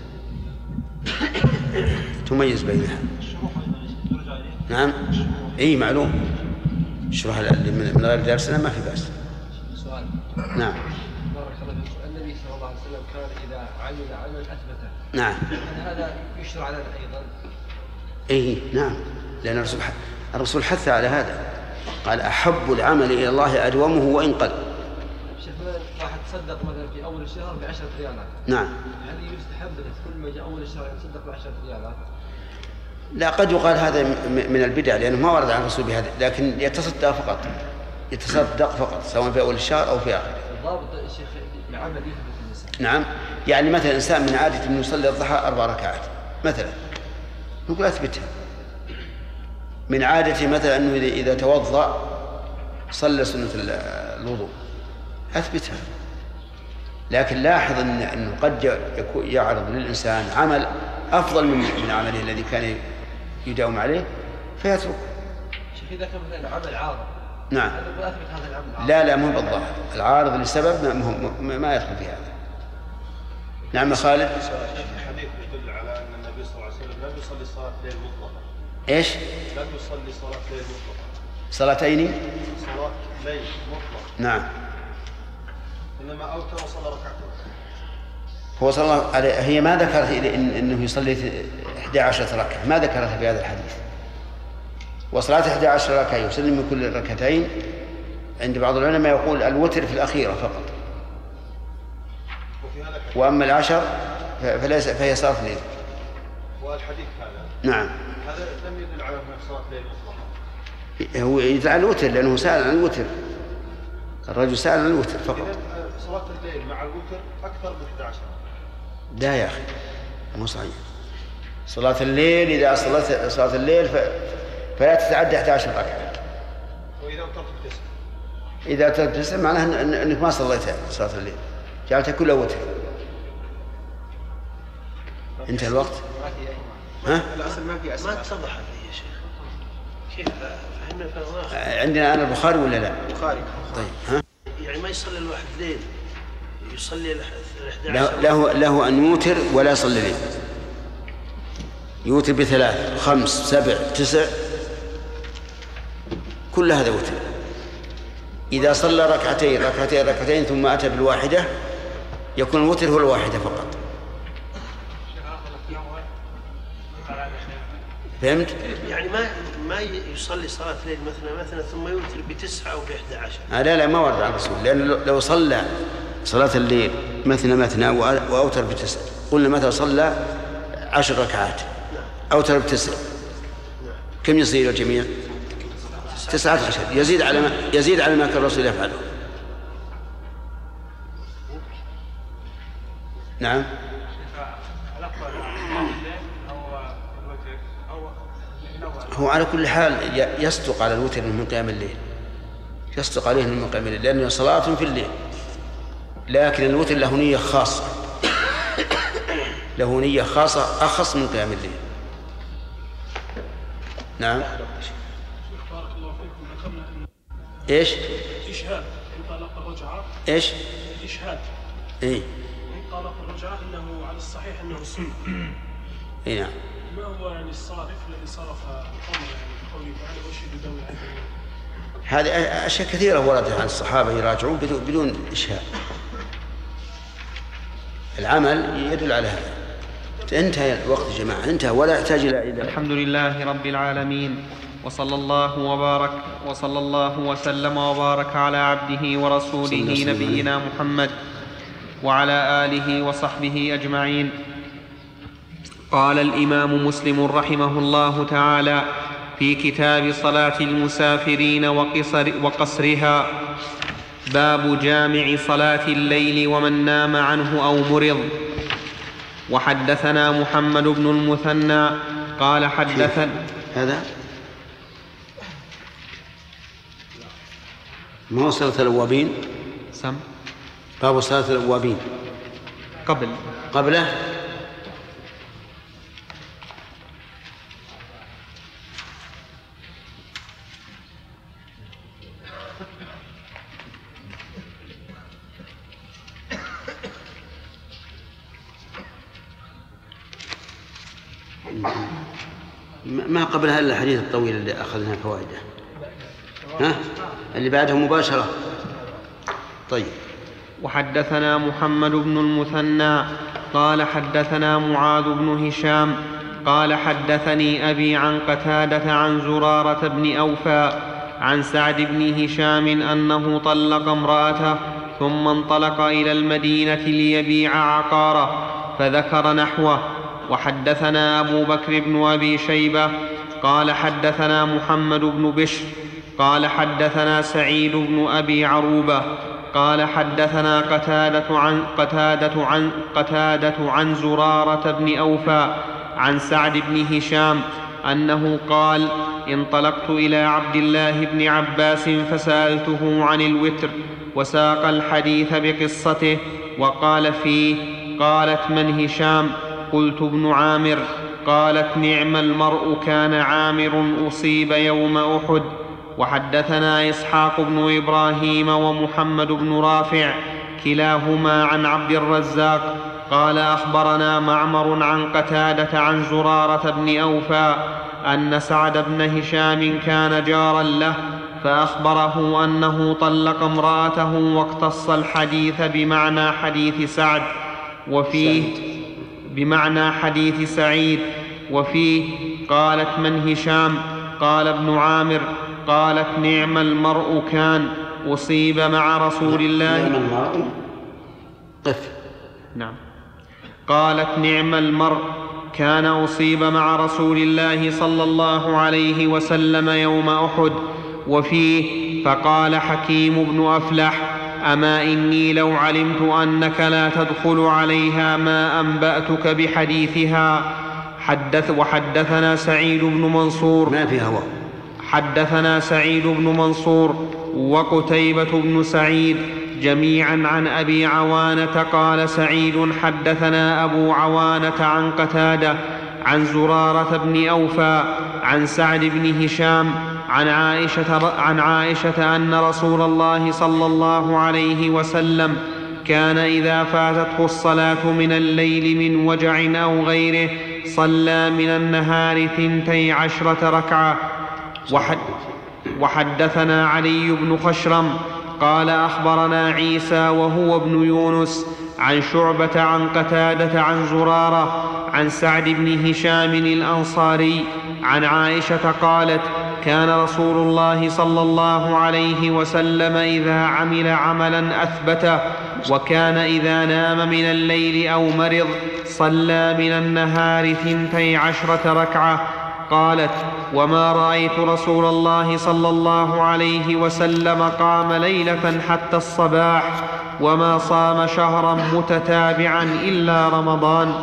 [SPEAKER 1] تميز بينها. نعم اي معلوم الشروح اللي من غير درسنا ما في بأس.
[SPEAKER 4] سؤال.
[SPEAKER 1] نعم.
[SPEAKER 4] بارك الله فيك. النبي صلى الله عليه وسلم كان إذا عمل عمل أثبته.
[SPEAKER 1] نعم.
[SPEAKER 4] هذا يشرع لنا أيضا.
[SPEAKER 1] اي نعم لأن الرسول الرسول حث على هذا، قال أحب العمل إلى الله أدومه وإن قل.
[SPEAKER 4] شيخ واحد تصدق مثلا في أول الشهر بعشرة ريالات.
[SPEAKER 1] نعم.
[SPEAKER 4] هل يستحب كل ما جاء أول الشهر يتصدق بعشرة ريالات؟
[SPEAKER 1] لا قد يقال هذا من البدع لأنه ما ورد عن الرسول بهذا، لكن يتصدق فقط يتصدق فقط سواء في أول الشهر أو في آخره.
[SPEAKER 4] الضابط الشيخ العمل يثبت النساء.
[SPEAKER 1] نعم يعني مثلا إنسان من عادة أنه يصلي الضحى أربع ركعات مثلا نقول أثبتها. من عادته مثلا أنه إذا توضأ صلى سنة الوضوء أثبتها. لكن لاحظ أن أنه قد يعرض للإنسان عمل أفضل من من عمله الذي كان يداوم عليه فيترك.
[SPEAKER 4] شيخ إذا كان مثلا عمل عارض.
[SPEAKER 1] نعم.
[SPEAKER 4] هذا أثبت هذا العمل عارض.
[SPEAKER 1] لا لا مو بالضبط العارض لسبب ما, ما, ما يدخل في هذا. نعم يا خالد.
[SPEAKER 10] الحديث يدل على أن النبي صلى الله عليه وسلم لم يصلي صلاة ليل مطلقة.
[SPEAKER 1] إيش؟
[SPEAKER 10] لم يصلي صلاة ليل مطلقة.
[SPEAKER 1] صلاتين؟
[SPEAKER 10] صلاة ليل مطلقة.
[SPEAKER 1] نعم.
[SPEAKER 10] إنما أوتر وصلى ركعتين.
[SPEAKER 1] هو صلى الله عليه هي ما ذكرت إن إنه يصلي إحدى عشرة ركعة، ما ذكرتها في هذا الحديث. وصلاة إحدى عشرة ركعة يسلم من كل ركعتين عند بعض العلماء يقول الوتر في الأخيرة فقط. وأما العشر فليس فهي صلاة الليل.
[SPEAKER 10] والحديث هذا.
[SPEAKER 1] نعم.
[SPEAKER 10] هذا لم يدل على صلاة ليل مطلقة.
[SPEAKER 1] هو يدل على الوتر لأنه سأل عن الوتر. الرجل سأل عن الوتر فقط.
[SPEAKER 10] صلاة الليل مع الوتر أكثر من إحدى عشرة.
[SPEAKER 1] لا يا أخي مو صحيح. صلاة الليل إذا صلت صلاة الليل ف... فلا تتعدى إحدى عشرة ركعة.
[SPEAKER 10] وإذا أوترت بتسع.
[SPEAKER 1] إذا أوترت بتسع معناها أن... أنك ما صليتها صلاة الليل، جعلتها كلها وتر. انتهى الوقت. ها؟
[SPEAKER 10] الأصل ما في أسئلة. ما اتضح هذه يا شيخ. كيف فهمنا فهمنا؟
[SPEAKER 1] عندنا أنا البخاري ولا لا؟
[SPEAKER 10] البخاري.
[SPEAKER 1] طيب ها؟
[SPEAKER 10] يعني ما يصلي الواحد ليل يصلي
[SPEAKER 1] له, له له أن يوتر ولا يصلي ليل. يوتر بثلاث خمس سبع تسع كل هذا وتر. إذا صلى ركعتين ركعتين ركعتين ثم أتى بالواحدة يكون الوتر هو الواحدة فقط. فهمت؟
[SPEAKER 10] يعني ما ما يصلي صلاة ليل مثلا مثلا ثم يوتر بتسعة أو بإحدى عشر.
[SPEAKER 1] آه لا لا ما ورد عن الرسول، لأن لو صلى صلاة الليل مثنى مثنى وأوتر بتسع قلنا مثلا صلى عشر ركعات أوتر بتسع كم يصير الجميع؟ تسعة عشر. يزيد على ما يزيد على ما كان الرسول يفعله. نعم. هو على كل حال يصدق على الوتر من قيام الليل، يصدق عليه من قيام الليل لأنه صلاة في الليل، لكن الوتر له نية خاصة له نية خاصة أخص من قيام الليل. نعم. إيش؟
[SPEAKER 11] إشهاد إن طلق الرجعة.
[SPEAKER 1] إيش؟
[SPEAKER 11] إشهاد.
[SPEAKER 1] إيه.
[SPEAKER 11] إن طلق الرجعة إنه على الصحيح إنه السنة.
[SPEAKER 1] إيه نعم.
[SPEAKER 11] ما هو يعني الصارف الذي صرف الأمر يعني بقوله تعالى واشهدوا ذوي عدل؟
[SPEAKER 1] هذه أشياء كثيرة وردت عن الصحابة يراجعون بدون بدون إشهاد. العمل يدل على هذا. انتهى الوقت يا جماعة، انتهى ولا يحتاج إلى.
[SPEAKER 8] الحمد لله رب العالمين وصلى الله وبارك وصلى الله وسلم وبارك على عبده ورسوله نبينا محمد وعلى آله وصحبه أجمعين. قال الإمام مسلم رحمه الله تعالى في كتاب صلاة المسافرين وقصر وقصرها: باب جامع صلاة الليل ومن نام عنه أو مرض. وحدثنا محمد بن المثنى قال حدثنا
[SPEAKER 1] هذا ما هو صلاة الأوابين؟
[SPEAKER 8] سم
[SPEAKER 1] باب صلاة الأوابين
[SPEAKER 8] قبل
[SPEAKER 1] قبله. ما قبلها إلا الحديث الطويل اللي أخذنا فوائده. ها؟ اللي بعده مباشرة. طيب.
[SPEAKER 8] وحدثنا محمد بن المثنى قال حدثنا معاذ بن هشام قال حدثني أبي عن قتادة عن زرارة بن أوفى عن سعد بن هشام أنه طلق امرأته ثم انطلق إلى المدينة ليبيع عقاره فذكر نحوه. وحدثنا أبو بكر بن أبي شيبة قال حدثنا محمد بن بشر قال حدثنا سعيد بن أبي عروبة قال حدثنا قتادة عن, قتادة عن, قتادة عن زرارة بن أوفى عن سعد بن هشام أنه قال انطلقت إلى عبد الله بن عباس فسألته عن الوتر وساق الحديث بقصته وقال فيه قالت من هشام؟ قلت ابن عامر. قالت نعم المرء كان عامر أصيب يوم أحد. وحدثنا إسحاق بن إبراهيم ومحمد بن رافع كلاهما عن عبد الرزاق قال أخبرنا معمر عن قتادة عن زرارة بن أوفى أن سعد بن هشام كان جارا له فأخبره أنه طلق امرأته واقتص الحديث بمعنى حديث سعد وفيه بمعنى حديث سعيد وفيه قالت من هشام؟ قال ابن عامر. قالت نعم المرء كان أصيب مع رسول الله.
[SPEAKER 1] نعم المرء قف.
[SPEAKER 8] نعم. قالت نعم المرء كان أصيب مع رسول الله صلى الله عليه وسلم يوم أحد. وفيه فقال حكيم بن أفلح أما إني لو علمت أنك لا تدخل عليها ما أنبأتك بحديثها. حدث وحدثنا سعيد بن منصور
[SPEAKER 1] ما في هوى.
[SPEAKER 8] حدثنا سعيد بن منصور وقتيبة بن سعيد جميعا عن أبي عوانة قال سعيد حدثنا أبو عوانة عن قتادة عن زرارة بن أوفى عن سعد بن هشام عن عائشة, عن عائشة أن رسول الله صلى الله عليه وسلم كان إذا فاتته الصلاة من الليل من وجع أو غيره صلى من النهار ثنتي عشرة ركعة. وحد وحدثنا علي بن خشرم قال أخبرنا عيسى وهو ابن يونس عن شعبة عن قتادة عن زرارة عن سعد بن هشام الأنصاري عن عائشة قالت كان رسول الله صلى الله عليه وسلم إذا عمل عملا أثبته وكان إذا نام من الليل أو مرض صلى من النهار ثنتي عشرة ركعة. قالت وما رأيت رسول الله صلى الله عليه وسلم قام ليلة حتى الصباح وما صام شهرا متتابعا إلا رمضان.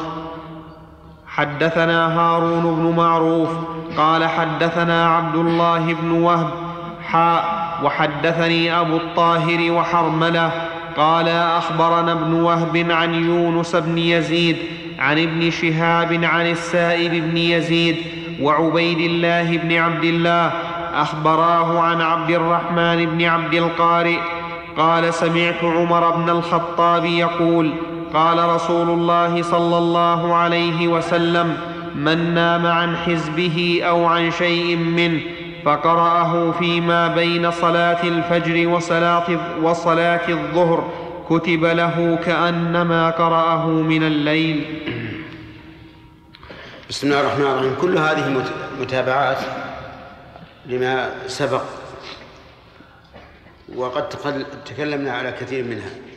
[SPEAKER 8] حدثنا هارون بن معروف قال حدثنا عبد الله بن وهب حاء وحدثني أبو الطاهر وحرملة قال أخبرنا ابن وهب عن يونس بن يزيد عن ابن شهاب عن السائب بن يزيد وعبيد الله بن عبد الله أخبراه عن عبد الرحمن بن عبد القارئ قال سمعت عمر بن الخطاب يقول قال رسول الله صلى الله عليه وسلم من نام عن حزبه أو عن شيء منه فقرأه فيما بين صلاة الفجر وصلاة, وصلاة الظهر كتب له كأنما قرأه من الليل.
[SPEAKER 1] بسم الله الرحمن الرحيم. كل هذه متابعات لما سبق وقد تكلمنا على كثير منها.